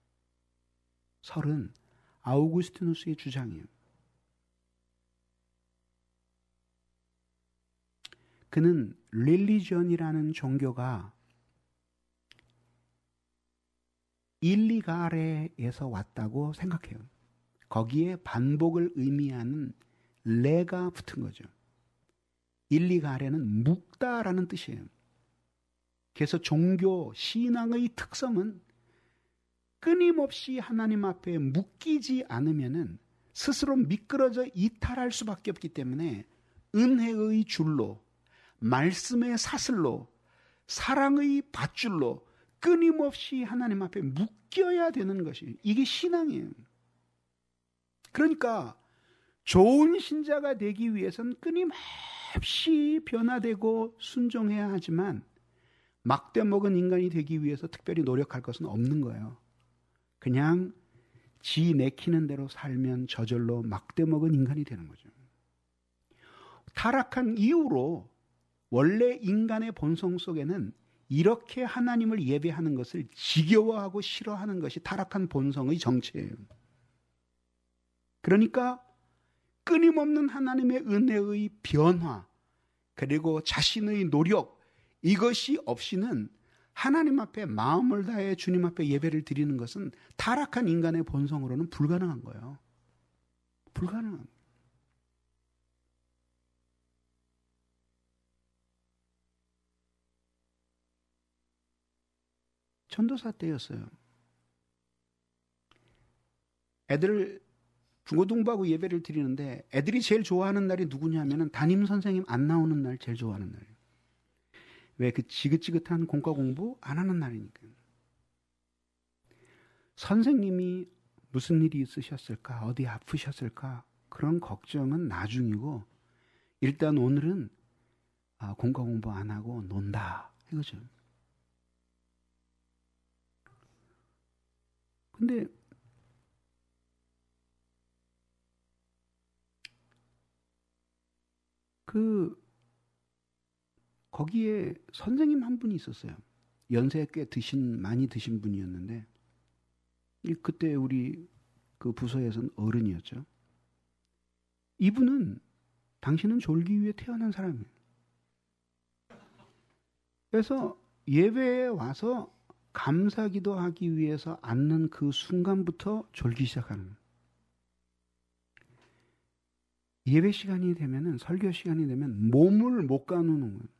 설은 아우구스티누스의 주장이에요. 그는 religion이라는 종교가 일리가레에서 왔다고 생각해요. 거기에 반복을 의미하는 레가 붙은 거죠. 일리가레는 묵다라는 뜻이에요. 그래서 종교, 신앙의 특성은 끊임없이 하나님 앞에 묶이지 않으면은 스스로 미끄러져 이탈할 수밖에 없기 때문에 은혜의 줄로, 말씀의 사슬로, 사랑의 밧줄로 끊임없이 하나님 앞에 묶여야 되는 것이, 이게 신앙이에요. 그러니까 좋은 신자가 되기 위해서는 끊임없이 변화되고 순종해야 하지만 막대 먹은 인간이 되기 위해서 특별히 노력할 것은 없는 거예요. 그냥 지 내키는 대로 살면 저절로 막대 먹은 인간이 되는 거죠. 타락한 이후로 원래 인간의 본성 속에는 이렇게 하나님을 예배하는 것을 지겨워하고 싫어하는 것이 타락한 본성의 정체예요. 그러니까 끊임없는 하나님의 은혜의 변화, 그리고 자신의 노력, 이것이 없이는 하나님 앞에 마음을 다해 주님 앞에 예배를 드리는 것은 타락한 인간의 본성으로는 불가능한 거예요. 불가능한 거예요. 전도사 때였어요. 애들 중고등부하고 예배를 드리는데 애들이 제일 좋아하는 날이 누구냐면은 담임 선생님 안 나오는 날 제일 좋아하는 날이에요. 왜? 그 지긋지긋한 공과 공부 안 하는 날이니까. 선생님이 무슨 일이 있으셨을까? 어디 아프셨을까? 그런 걱정은 나중이고 일단 오늘은 아, 공과 공부 안 하고 논다 이거죠. 근데 그 거기에 선생님 한 분이 있었어요. 연세 꽤 드신 많이 드신 분이었는데 그때 우리 그 부서에서는 어른이었죠. 이분은 당신은 졸기 위해 태어난 사람이에요. 그래서 예배에 와서 감사기도 하기 위해서 앉는 그 순간부터 졸기 시작하는 거예요. 예배 시간이 되면은, 설교 시간이 되면 몸을 못 가누는 거예요.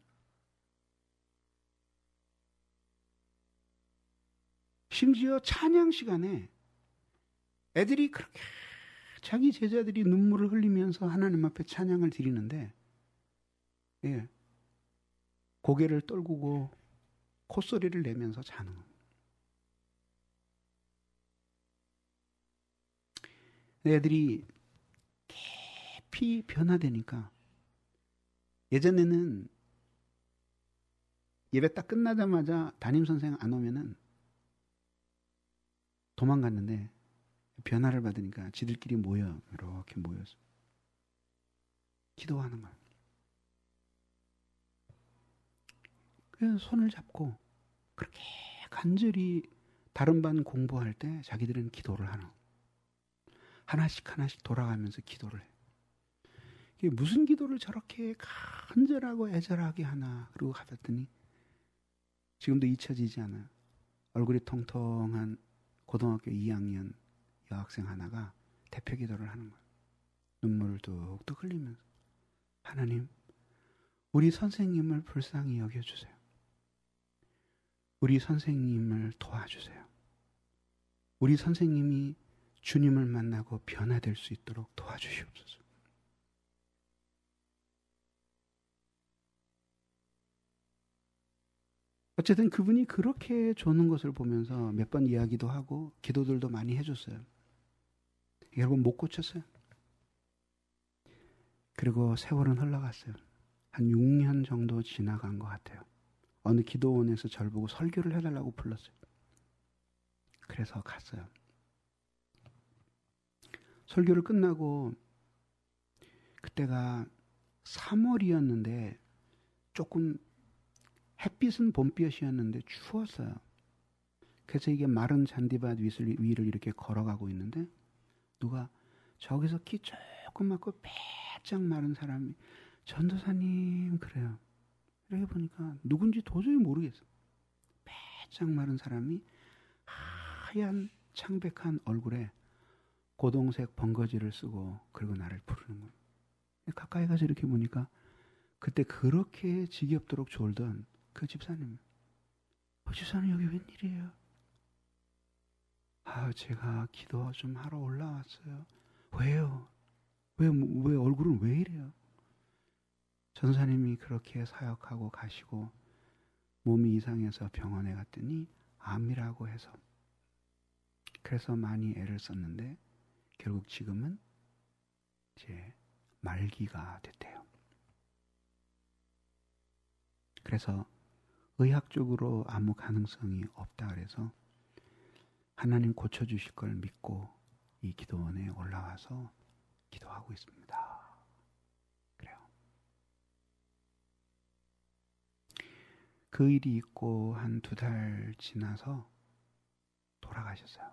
심지어 찬양 시간에 애들이 그렇게 자기 제자들이 눈물을 흘리면서 하나님 앞에 찬양을 드리는데 예, 고개를 떨구고 콧소리를 내면서 자는 거예요. 애들이 깊이 변화되니까 예전에는 예배 딱 끝나자마자 담임선생 안 오면은 도망갔는데 변화를 받으니까 지들끼리 모여 이렇게 모여서 기도하는 거예요. 그래서 손을 잡고 그렇게 간절히 다른 반 공부할 때 자기들은 기도를 하는 하나씩 하나씩 돌아가면서 기도를 해. 이게 무슨 기도를 저렇게 간절하고 애절하게 하나. 그러고 가봤더니 지금도 잊혀지지 않아요. 얼굴이 통통한 고등학교 이 학년 여학생 하나가 대표 기도를 하는 거예요. 눈물을 뚝뚝 흘리면서 하나님, 우리 선생님을 불쌍히 여겨주세요. 우리 선생님을 도와주세요. 우리 선생님이 주님을 만나고 변화될 수 있도록 도와주시옵소서. 어쨌든 그분이 그렇게 조는 것을 보면서 몇 번 이야기도 하고 기도들도 많이 해줬어요. 결국 못 고쳤어요. 그리고 세월은 흘러갔어요. 한 육 년 정도 지나간 것 같아요. 어느 기도원에서 저를 보고 설교를 해달라고 불렀어요. 그래서 갔어요. 설교를 끝나고 그때가 삼월이었는데 조금 햇빛은 봄비옷이었는데 추웠어요. 그래서 이게 마른 잔디밭 위를 이렇게 걸어가고 있는데 누가 저기서 키 조그맣고 빼짝 마른 사람이 전도사님 그래요. 이렇게 보니까 누군지 도저히 모르겠어. 빼짝 마른 사람이 하얀 창백한 얼굴에 고동색 번거지를 쓰고 그리고 나를 부르는 거예요. 가까이 가서 이렇게 보니까 그때 그렇게 지겹도록 졸던 그 집사님. 어, 집사님 여기 웬일이에요? 아, 제가 기도 좀 하러 올라왔어요. 왜요? 왜, 왜 얼굴은 왜 이래요? 전사님이 그렇게 사역하고 가시고 몸이 이상해서 병원에 갔더니 암이라고 해서 그래서 많이 애를 썼는데 결국 지금은 이제 말기가 됐대요. 그래서 의학적으로 아무 가능성이 없다 그래서 하나님 고쳐주실 걸 믿고 이 기도원에 올라와서 기도하고 있습니다. 그래요. 그 일이 있고 한 두 달 지나서 돌아가셨어요.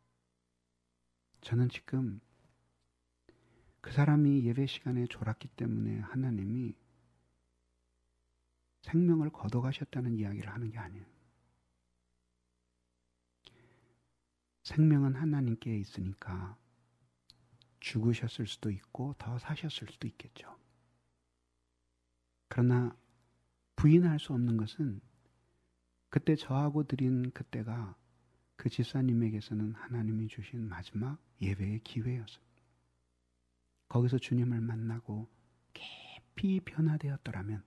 저는 지금 그 사람이 예배 시간에 졸았기 때문에 하나님이 생명을 걷어가셨다는 이야기를 하는 게 아니에요. 생명은 하나님께 있으니까 죽으셨을 수도 있고 더 사셨을 수도 있겠죠. 그러나 부인할 수 없는 것은 그때 저하고 드린 그때가 그 집사님에게서는 하나님이 주신 마지막 예배의 기회였어요. 거기서 주님을 만나고 깊이 변화되었더라면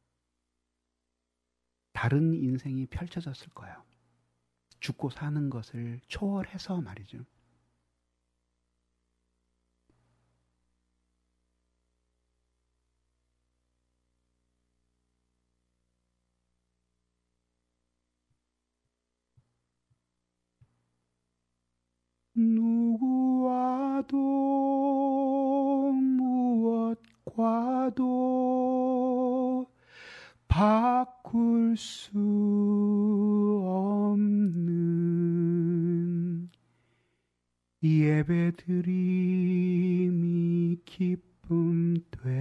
다른 인생이 펼쳐졌을 거예요. 죽고 사는 것을 초월해서 말이죠. 누구와도 무엇과도 바꿀 수 없는 예배드림이 기쁨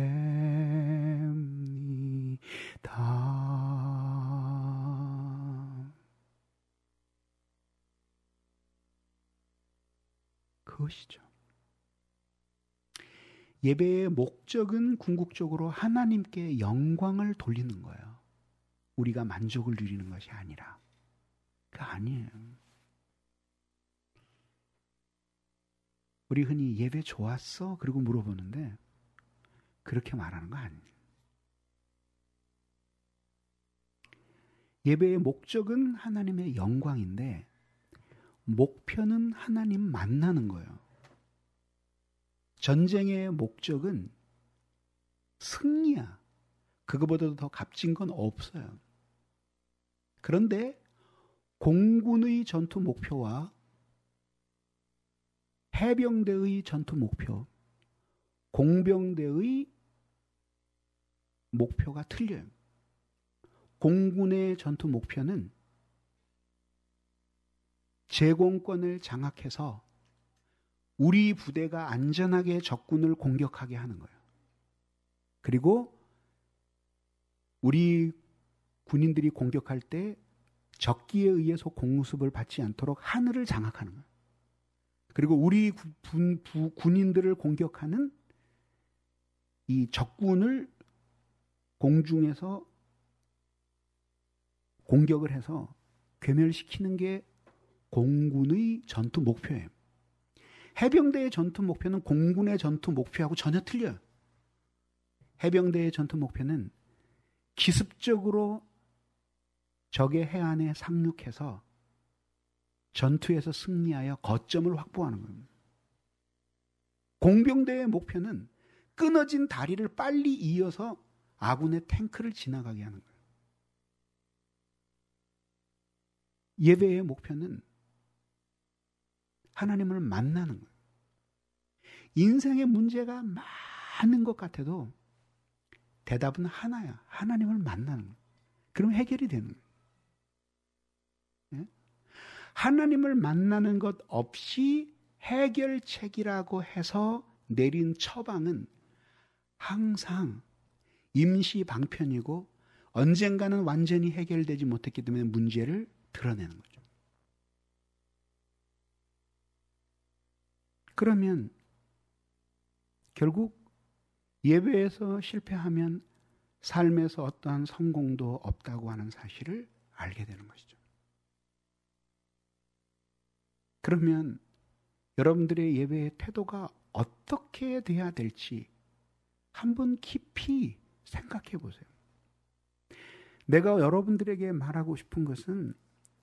됩니다. 그것이죠. 예배의 목적은 궁극적으로 하나님께 영광을 돌리는 거예요. 우리가 만족을 누리는 것이 아니라. 그게 아니에요. 우리 흔히 예배 좋았어? 그리고 물어보는데 그렇게 말하는 거 아니에요. 예배의 목적은 하나님의 영광인데 목표는 하나님 만나는 거예요. 전쟁의 목적은 승리야. 그거보다도 더 값진 건 없어요. 그런데 공군의 전투 목표와 해병대의 전투 목표, 공병대의 목표가 틀려요. 공군의 전투 목표는 제공권을 장악해서 우리 부대가 안전하게 적군을 공격하게 하는 거예요. 그리고 우리 군인들이 공격할 때 적기에 의해서 공습을 받지 않도록 하늘을 장악하는 거예요. 그리고 우리 군, 부, 군인들을 공격하는 이 적군을 공중에서 공격을 해서 괴멸시키는 게 공군의 전투 목표예요. 해병대의 전투 목표는 공군의 전투 목표하고 전혀 틀려요. 해병대의 전투 목표는 기습적으로 적의 해안에 상륙해서 전투에서 승리하여 거점을 확보하는 겁니다. 공병대의 목표는 끊어진 다리를 빨리 이어서 아군의 탱크를 지나가게 하는 거예요. 예배의 목표는 하나님을 만나는 거예요. 인생의 문제가 많은 것 같아도 대답은 하나야. 하나님을 만나는 거예요. 그럼 해결이 되는 거예요. 예? 하나님을 만나는 것 없이 해결책이라고 해서 내린 처방은 항상 임시 방편이고 언젠가는 완전히 해결되지 못했기 때문에 문제를 드러내는 거죠. 그러면 결국 예배에서 실패하면 삶에서 어떠한 성공도 없다고 하는 사실을 알게 되는 것이죠. 그러면 여러분들의 예배의 태도가 어떻게 돼야 될지 한번 깊이 생각해 보세요. 내가 여러분들에게 말하고 싶은 것은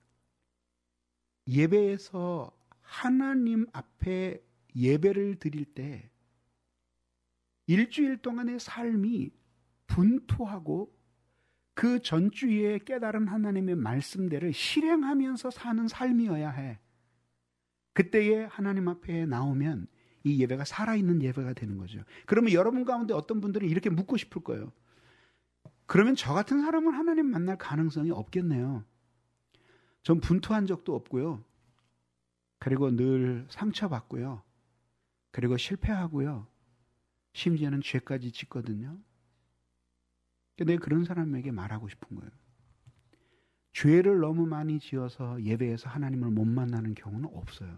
예배에서 하나님 앞에 예배를 드릴 때 일주일 동안의 삶이 분투하고 그 전주에 깨달은 하나님의 말씀대로 실행하면서 사는 삶이어야 해. 그때에 하나님 앞에 나오면 이 예배가 살아있는 예배가 되는 거죠. 그러면 여러분 가운데 어떤 분들은 이렇게 묻고 싶을 거예요. 그러면 저 같은 사람은 하나님 만날 가능성이 없겠네요. 전 분투한 적도 없고요. 그리고 늘 상처받고요. 그리고 실패하고요. 심지어는 죄까지 짓거든요. 근데 그런 사람에게 말하고 싶은 거예요. 죄를 너무 많이 지어서 예배에서 하나님을 못 만나는 경우는 없어요.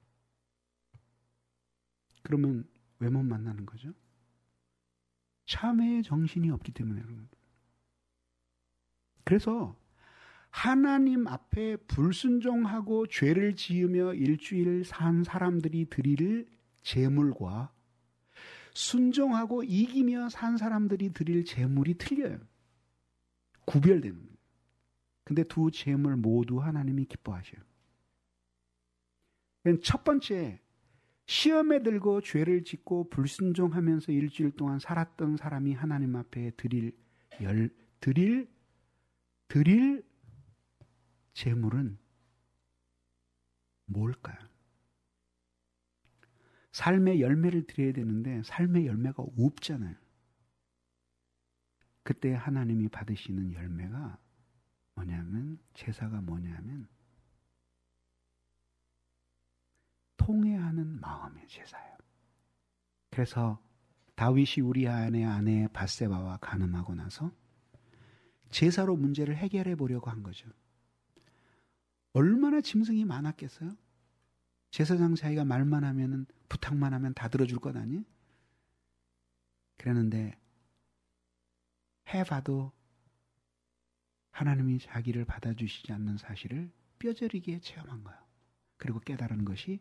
그러면 왜 못 만나는 거죠? 참회의 정신이 없기 때문에 그런 거예요. 그래서 하나님 앞에 불순종하고 죄를 지으며 일주일 산 사람들이 드릴 제물과 순종하고 이기며 산 사람들이 드릴 제물이 틀려요. 구별되는 거예요. 근데 두 제물 모두 하나님이 기뻐하셔요. 첫 번째, 시험에 들고 죄를 짓고 불순종하면서 일주일 동안 살았던 사람이 하나님 앞에 드릴 열 드릴 드릴 제물은 뭘까요? 삶의 열매를 드려야 되는데 삶의 열매가 없잖아요. 그때 하나님이 받으시는 열매가 뭐냐면, 제사가 뭐냐면 통회하는 마음의 제사예요. 그래서 다윗이 우리아의 아내 밧세바와 간음하고 나서 제사로 문제를 해결해 보려고 한 거죠. 얼마나 짐승이 많았겠어요? 제사장 자기가 말만 하면은, 부탁만 하면 다 들어줄 것 아니에요? 그랬는데 해봐도 하나님이 자기를 받아주시지 않는 사실을 뼈저리게 체험한 거예요. 그리고 깨달은 것이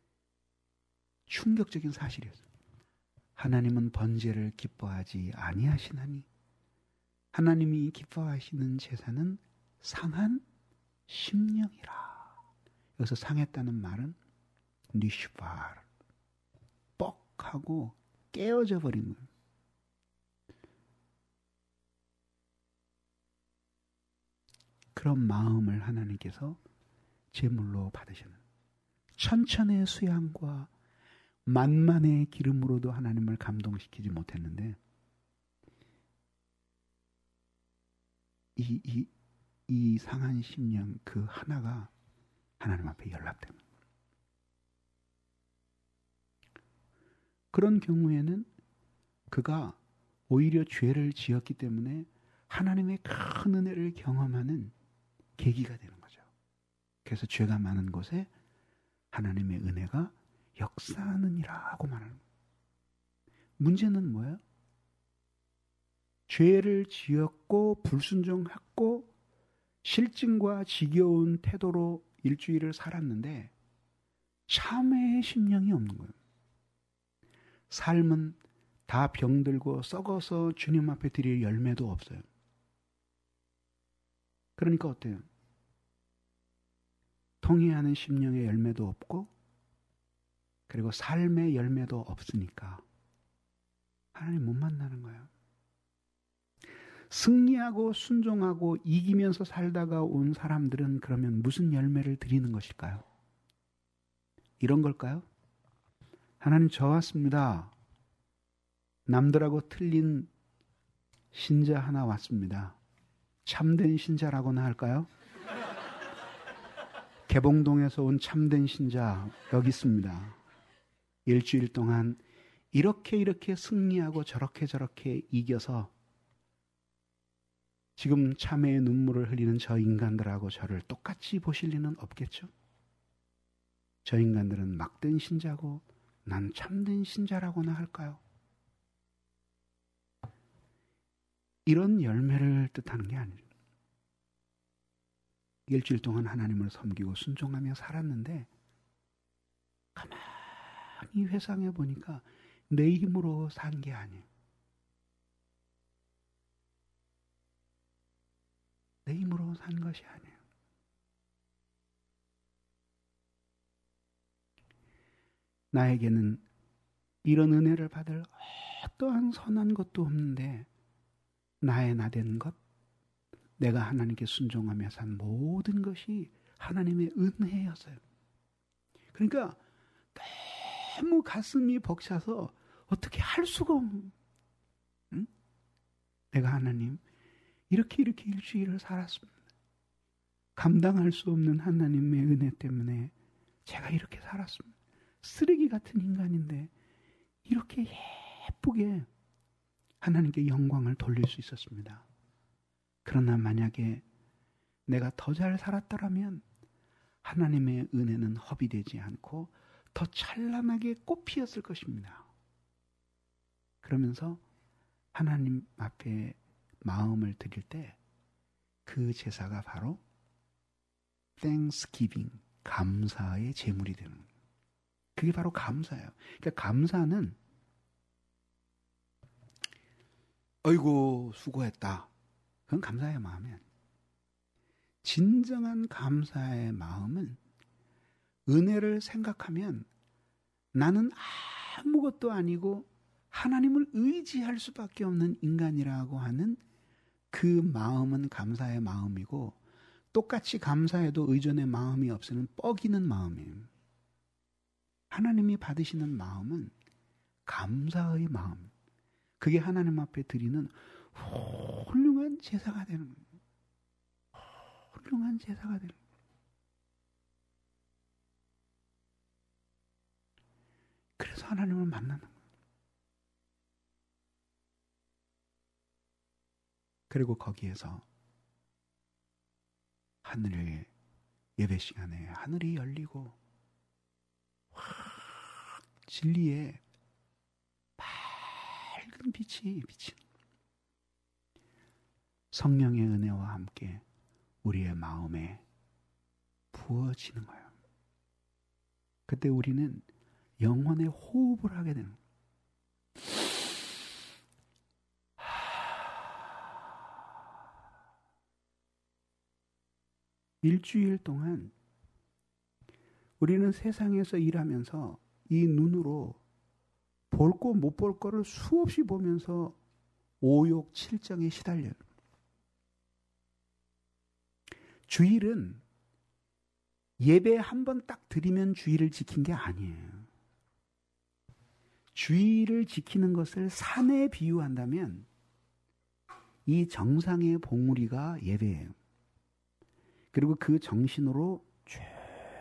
충격적인 사실이었어요. 하나님은 번제를 기뻐하지 아니하시나니, 하나님이 기뻐하시는 제사는 상한 심령이라. 여기서 상했다는 말은 니슈발, 뻑하고 깨어져 버린 거예요. 그런 마음을 하나님께서 제물로 받으시는, 천천의 수양과 만만의 기름으로도 하나님을 감동시키지 못했는데 이, 이, 이 상한 심령 그 하나가 하나님 앞에 연락됩니다. 그런 경우에는 그가 오히려 죄를 지었기 때문에 하나님의 큰 은혜를 경험하는 계기가 되는 거죠. 그래서 죄가 많은 곳에 하나님의 은혜가 역사하느니라 고 말하는 거예요. 문제는 뭐예요? 죄를 지었고 불순종했고 실증과 지겨운 태도로 일주일을 살았는데 참회의 심령이 없는 거예요. 삶은 다 병들고 썩어서 주님 앞에 드릴 열매도 없어요. 그러니까 어때요? 통회하는 심령의 열매도 없고 그리고 삶의 열매도 없으니까 하나님 못 만나는 거예요. 승리하고 순종하고 이기면서 살다가 온 사람들은 그러면 무슨 열매를 드리는 것일까요? 이런 걸까요? 하나님 저 왔습니다. 남들하고 틀린 신자 하나 왔습니다. 참된 신자라고나 할까요? 개봉동에서 온 참된 신자 여기 있습니다. 일주일 동안 이렇게 이렇게 승리하고 저렇게 저렇게 이겨서 지금 참회의 눈물을 흘리는 저 인간들하고 저를 똑같이 보실 리는 없겠죠? 저 인간들은 막된 신자고 난 참된 신자라고나 할까요? 이런 열매를 뜻하는 게 아니에요. 일주일 동안 하나님을 섬기고 순종하며 살았는데 가만히 회상해 보니까 내 힘으로 산 게 아니에요. 내 힘으로 산 것이 아니에요. 나에게는 이런 은혜를 받을 어떠한 선한 것도 없는데 나의 나된 것, 내가 하나님께 순종하며 산 모든 것이 하나님의 은혜였어요. 그러니까 너무 가슴이 벅차서 어떻게 할 수가 없는, 응? 내가 하나님 이렇게 이렇게 일주일을 살았습니다. 감당할 수 없는 하나님의 은혜 때문에 제가 이렇게 살았습니다. 쓰레기 같은 인간인데 이렇게 예쁘게 하나님께 영광을 돌릴 수 있었습니다. 그러나 만약에 내가 더 잘 살았더라면 하나님의 은혜는 허비되지 않고 더 찬란하게 꽃 피었을 것입니다. 그러면서 하나님 앞에 마음을 드릴 때 그 제사가 바로 Thanksgiving, 감사의 제물이 되는 거예요. 그게 바로 감사예요. 그러니까 감사는 어이구 수고했다. 그건 감사의 마음이 아니에요. 진정한 감사의 마음은 은혜를 생각하면 나는 아무것도 아니고 하나님을 의지할 수밖에 없는 인간이라고 하는 그 마음은 감사의 마음이고 똑같이 감사해도 의존의 마음이 없으면 뻐기는 마음이에요. 하나님이 받으시는 마음은 감사의 마음. 그게 하나님 앞에 드리는 훌륭한 제사가 되는 거예요. 훌륭한 제사가 되는 거예요. 그래서 하나님을 만나는 거예요. 그리고 거기에서 하늘의 예배 시간에 하늘이 열리고 진리의 밝은 빛이 비치는 성령의 은혜와 함께 우리의 마음에 부어지는 거예요. 그때 우리는 영혼의 호흡을 하게 되는 거예요. 일주일 동안 우리는 세상에서 일하면서 이 눈으로 볼 거 못 볼 거를 수없이 보면서 오욕 칠정에 시달려요. 주일은 예배 한 번 딱 드리면 주일을 지킨 게 아니에요. 주일을 지키는 것을 산에 비유한다면 이 정상의 봉우리가 예배예요. 그리고 그 정신으로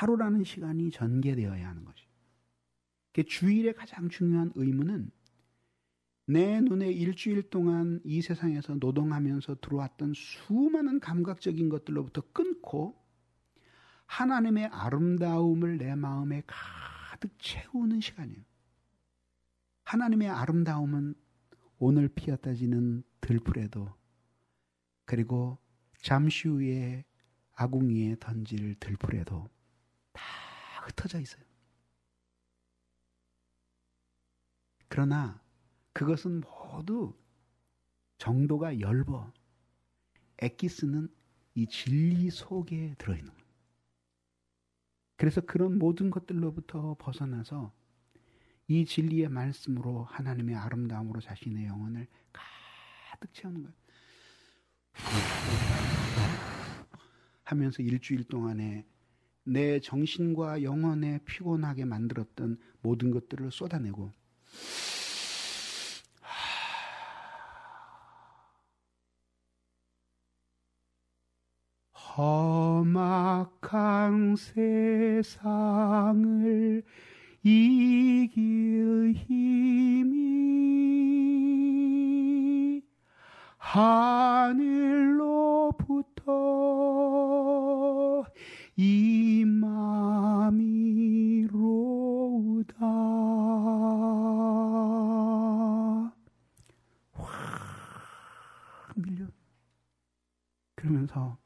하루라는 시간이 전개되어야 하는 것이. 주일의 가장 중요한 의무는 내 눈에 일주일 동안 이 세상에서 노동하면서 들어왔던 수많은 감각적인 것들로부터 끊고 하나님의 아름다움을 내 마음에 가득 채우는 시간이에요. 하나님의 아름다움은 오늘 피었다 지는 들풀에도, 그리고 잠시 후에 아궁이에 던질 들풀에도 다 흩어져 있어요. 그러나 그것은 모두 정도가 엷어 엑기스는 이 진리 속에 들어있는 거예요. 그래서 그런 모든 것들로부터 벗어나서 이 진리의 말씀으로 하나님의 아름다움으로 자신의 영혼을 가득 채우는 거예요. 하면서 일주일 동안에 내 정신과 영혼에 피곤하게 만들었던 모든 것들을 쏟아내고 험악한 세상을 이길 힘이 하늘로부터 임함이로우다. 확 밀려. 그러면서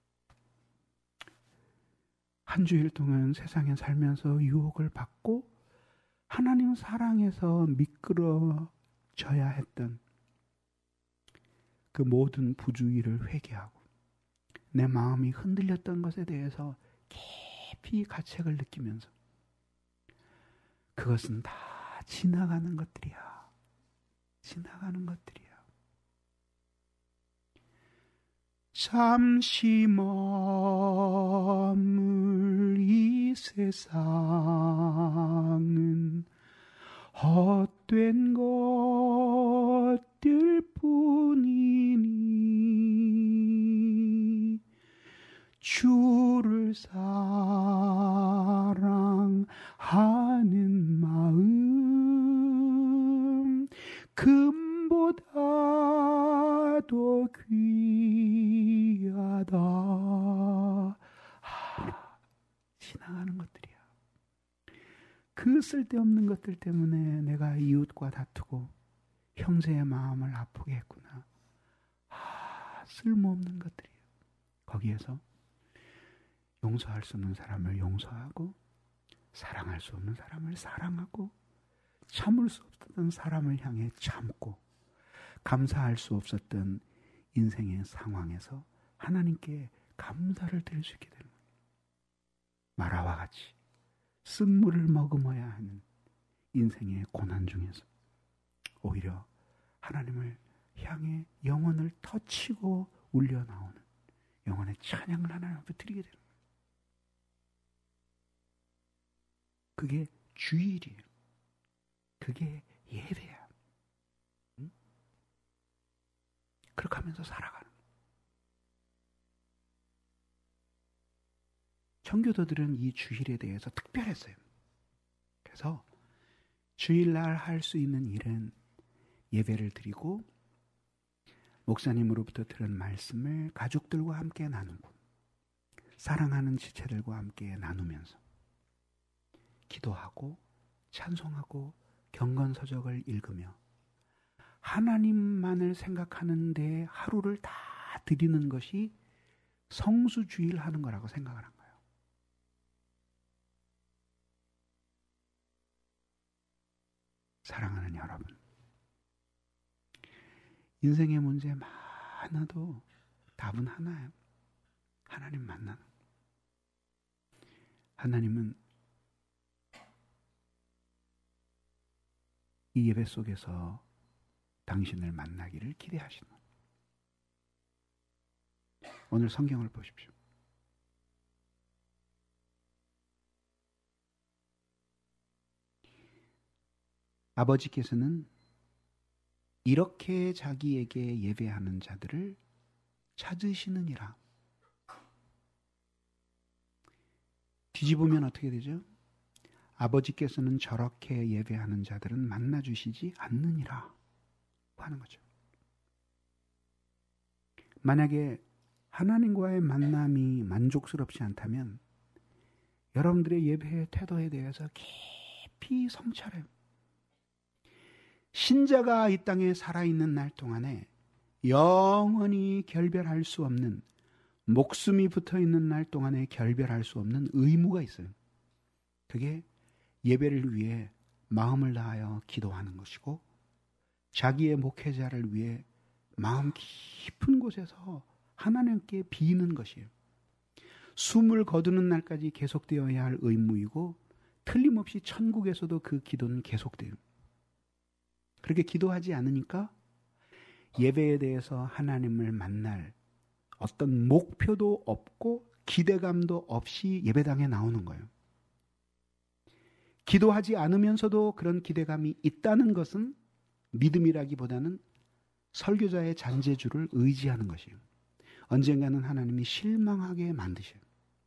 한 주일 동안 세상에 살면서 유혹을 받고 하나님 사랑에서 미끄러져야 했던 그 모든 부주의를 회개하고 내 마음이 흔들렸던 것에 대해서 깊이 가책을 느끼면서 그것은 다 지나가는 것들이야. 지나가는 것들이야. 잠시 머물 이 세상은 헛된 것들 뿐이니 주를 사랑하는 마음 금보다도 귀하다. 아, 지나가는 것들이야. 그 쓸데없는 것들 때문에 내가 이웃과 다투고 형제의 마음을 아프게 했구나. 아, 쓸모없는 것들이에요. 거기에서 용서할 수 없는 사람을 용서하고 사랑할 수 없는 사람을 사랑하고 참을 수 없었던 사람을 향해 참고 감사할 수 없었던 인생의 상황에서 하나님께 감사를 드릴 수 있게 되는 거예요. 마라와 같이 쓴물을 머금어야 하는 인생의 고난 중에서 오히려 하나님을 향해 영혼을 터치고 울려 나오는 영혼의 찬양을 하나님 앞에 드리게 되는 거예요. 그게 주일이에요. 그게 예배야. 응? 그렇게 하면서 살아가는 거예요. 청교도들은 이 주일에 대해서 특별했어요. 그래서 주일날 할 수 있는 일은 예배를 드리고 목사님으로부터 들은 말씀을 가족들과 함께 나누고 사랑하는 지체들과 함께 나누면서 기도하고 찬송하고 경건서적을 읽으며 하나님만을 생각하는데 하루를 다 드리는 것이 성수주일 하는 거라고 생각을 한 거예요. 사랑하는 여러분, 인생의 문제 많아도 답은 하나예요. 하나님 만나는. 하나님은 이 예배 속에서 당신을 만나기를 기대하시는 거예요. 오늘 성경을 보십시오. 아버지께서는 이렇게 자기에게 예배하는 자들을 찾으시느니라. 뒤집으면 어떻게 되죠? 아버지께서는 저렇게 예배하는 자들은 만나주시지 않느니라 하는 거죠. 만약에 하나님과의 만남이 만족스럽지 않다면 여러분들의 예배의 태도에 대해서 깊이 성찰해요. 신자가 이 땅에 살아있는 날 동안에 영원히 결별할 수 없는, 목숨이 붙어있는 날 동안에 결별할 수 없는 의무가 있어요. 그게 예배를 위해 마음을 다하여 기도하는 것이고, 자기의 목회자를 위해 마음 깊은 곳에서 하나님께 비는 것이에요. 숨을 거두는 날까지 계속되어야 할 의무이고, 틀림없이 천국에서도 그 기도는 계속돼요. 그렇게 기도하지 않으니까 예배에 대해서 하나님을 만날 어떤 목표도 없고 기대감도 없이 예배당에 나오는 거예요. 기도하지 않으면서도 그런 기대감이 있다는 것은 믿음이라기보다는 설교자의 잔재주를 의지하는 것이에요. 언젠가는 하나님이 실망하게 만드셔요.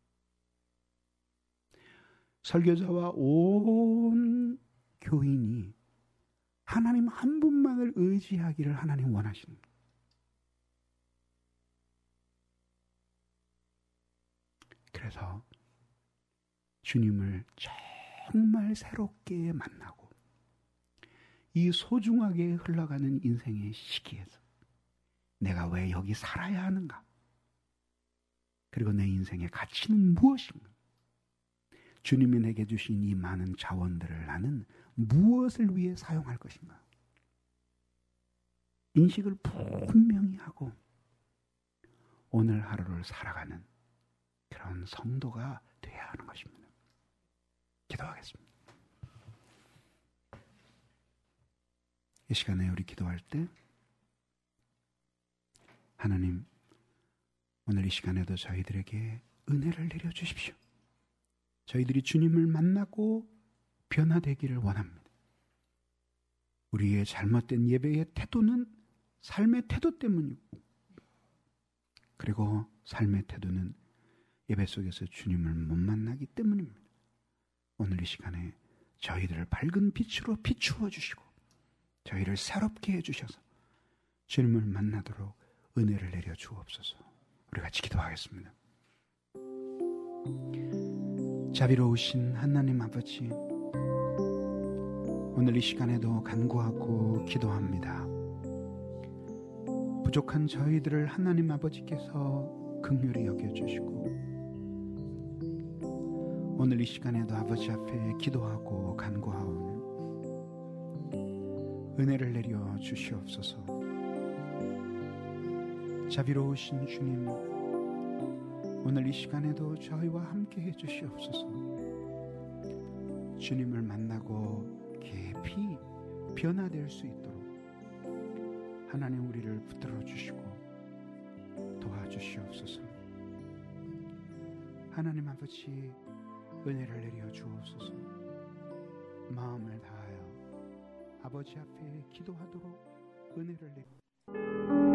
설교자와 온 교인이 하나님 한 분만을 의지하기를 하나님 원하시는 거예요. 그래서 주님을 정말 새롭게 만나고 이 소중하게 흘러가는 인생의 시기에서 내가 왜 여기 살아야 하는가? 그리고 내 인생의 가치는 무엇인가? 주님이 내게 주신 이 많은 자원들을 나는 무엇을 위해 사용할 것인가? 인식을 분명히 하고 오늘 하루를 살아가는 그런 성도가 되어야 하는 것입니다. 기도하겠습니다. 이 시간에 우리 기도할 때 하나님, 오늘 이 시간에도 저희들에게 은혜를 내려주십시오. 저희들이 주님을 만나고 변화되기를 원합니다. 우리의 잘못된 예배의 태도는 삶의 태도 때문이고, 그리고 삶의 태도는 예배 속에서 주님을 못 만나기 때문입니다. 오늘 이 시간에 저희들을 밝은 빛으로 비추어 주시고 저희를 새롭게 해주셔서 주님을 만나도록 은혜를 내려 주옵소서. 우리 같이 기도하겠습니다. 자비로우신 하나님 아버지, 오늘 이 시간에도 간구하고 기도합니다. 부족한 저희들을 하나님 아버지께서 긍휼히 여겨주시고, 오늘 이 시간에도 아버지 앞에 기도하고 간구하오니 은혜를 내려 주시옵소서. 자비로우신 주님, 오늘 이 시간에도 저희와 함께 해주시옵소서. 주님을 만나고 깊이 변화될 수 있도록 하나님 우리를 붙들어 주시고 도와주시옵소서. 하나님 아버지, 은혜를 내려 주옵소서. 마음을 다하여 아버지 앞에 기도하도록 은혜를 내려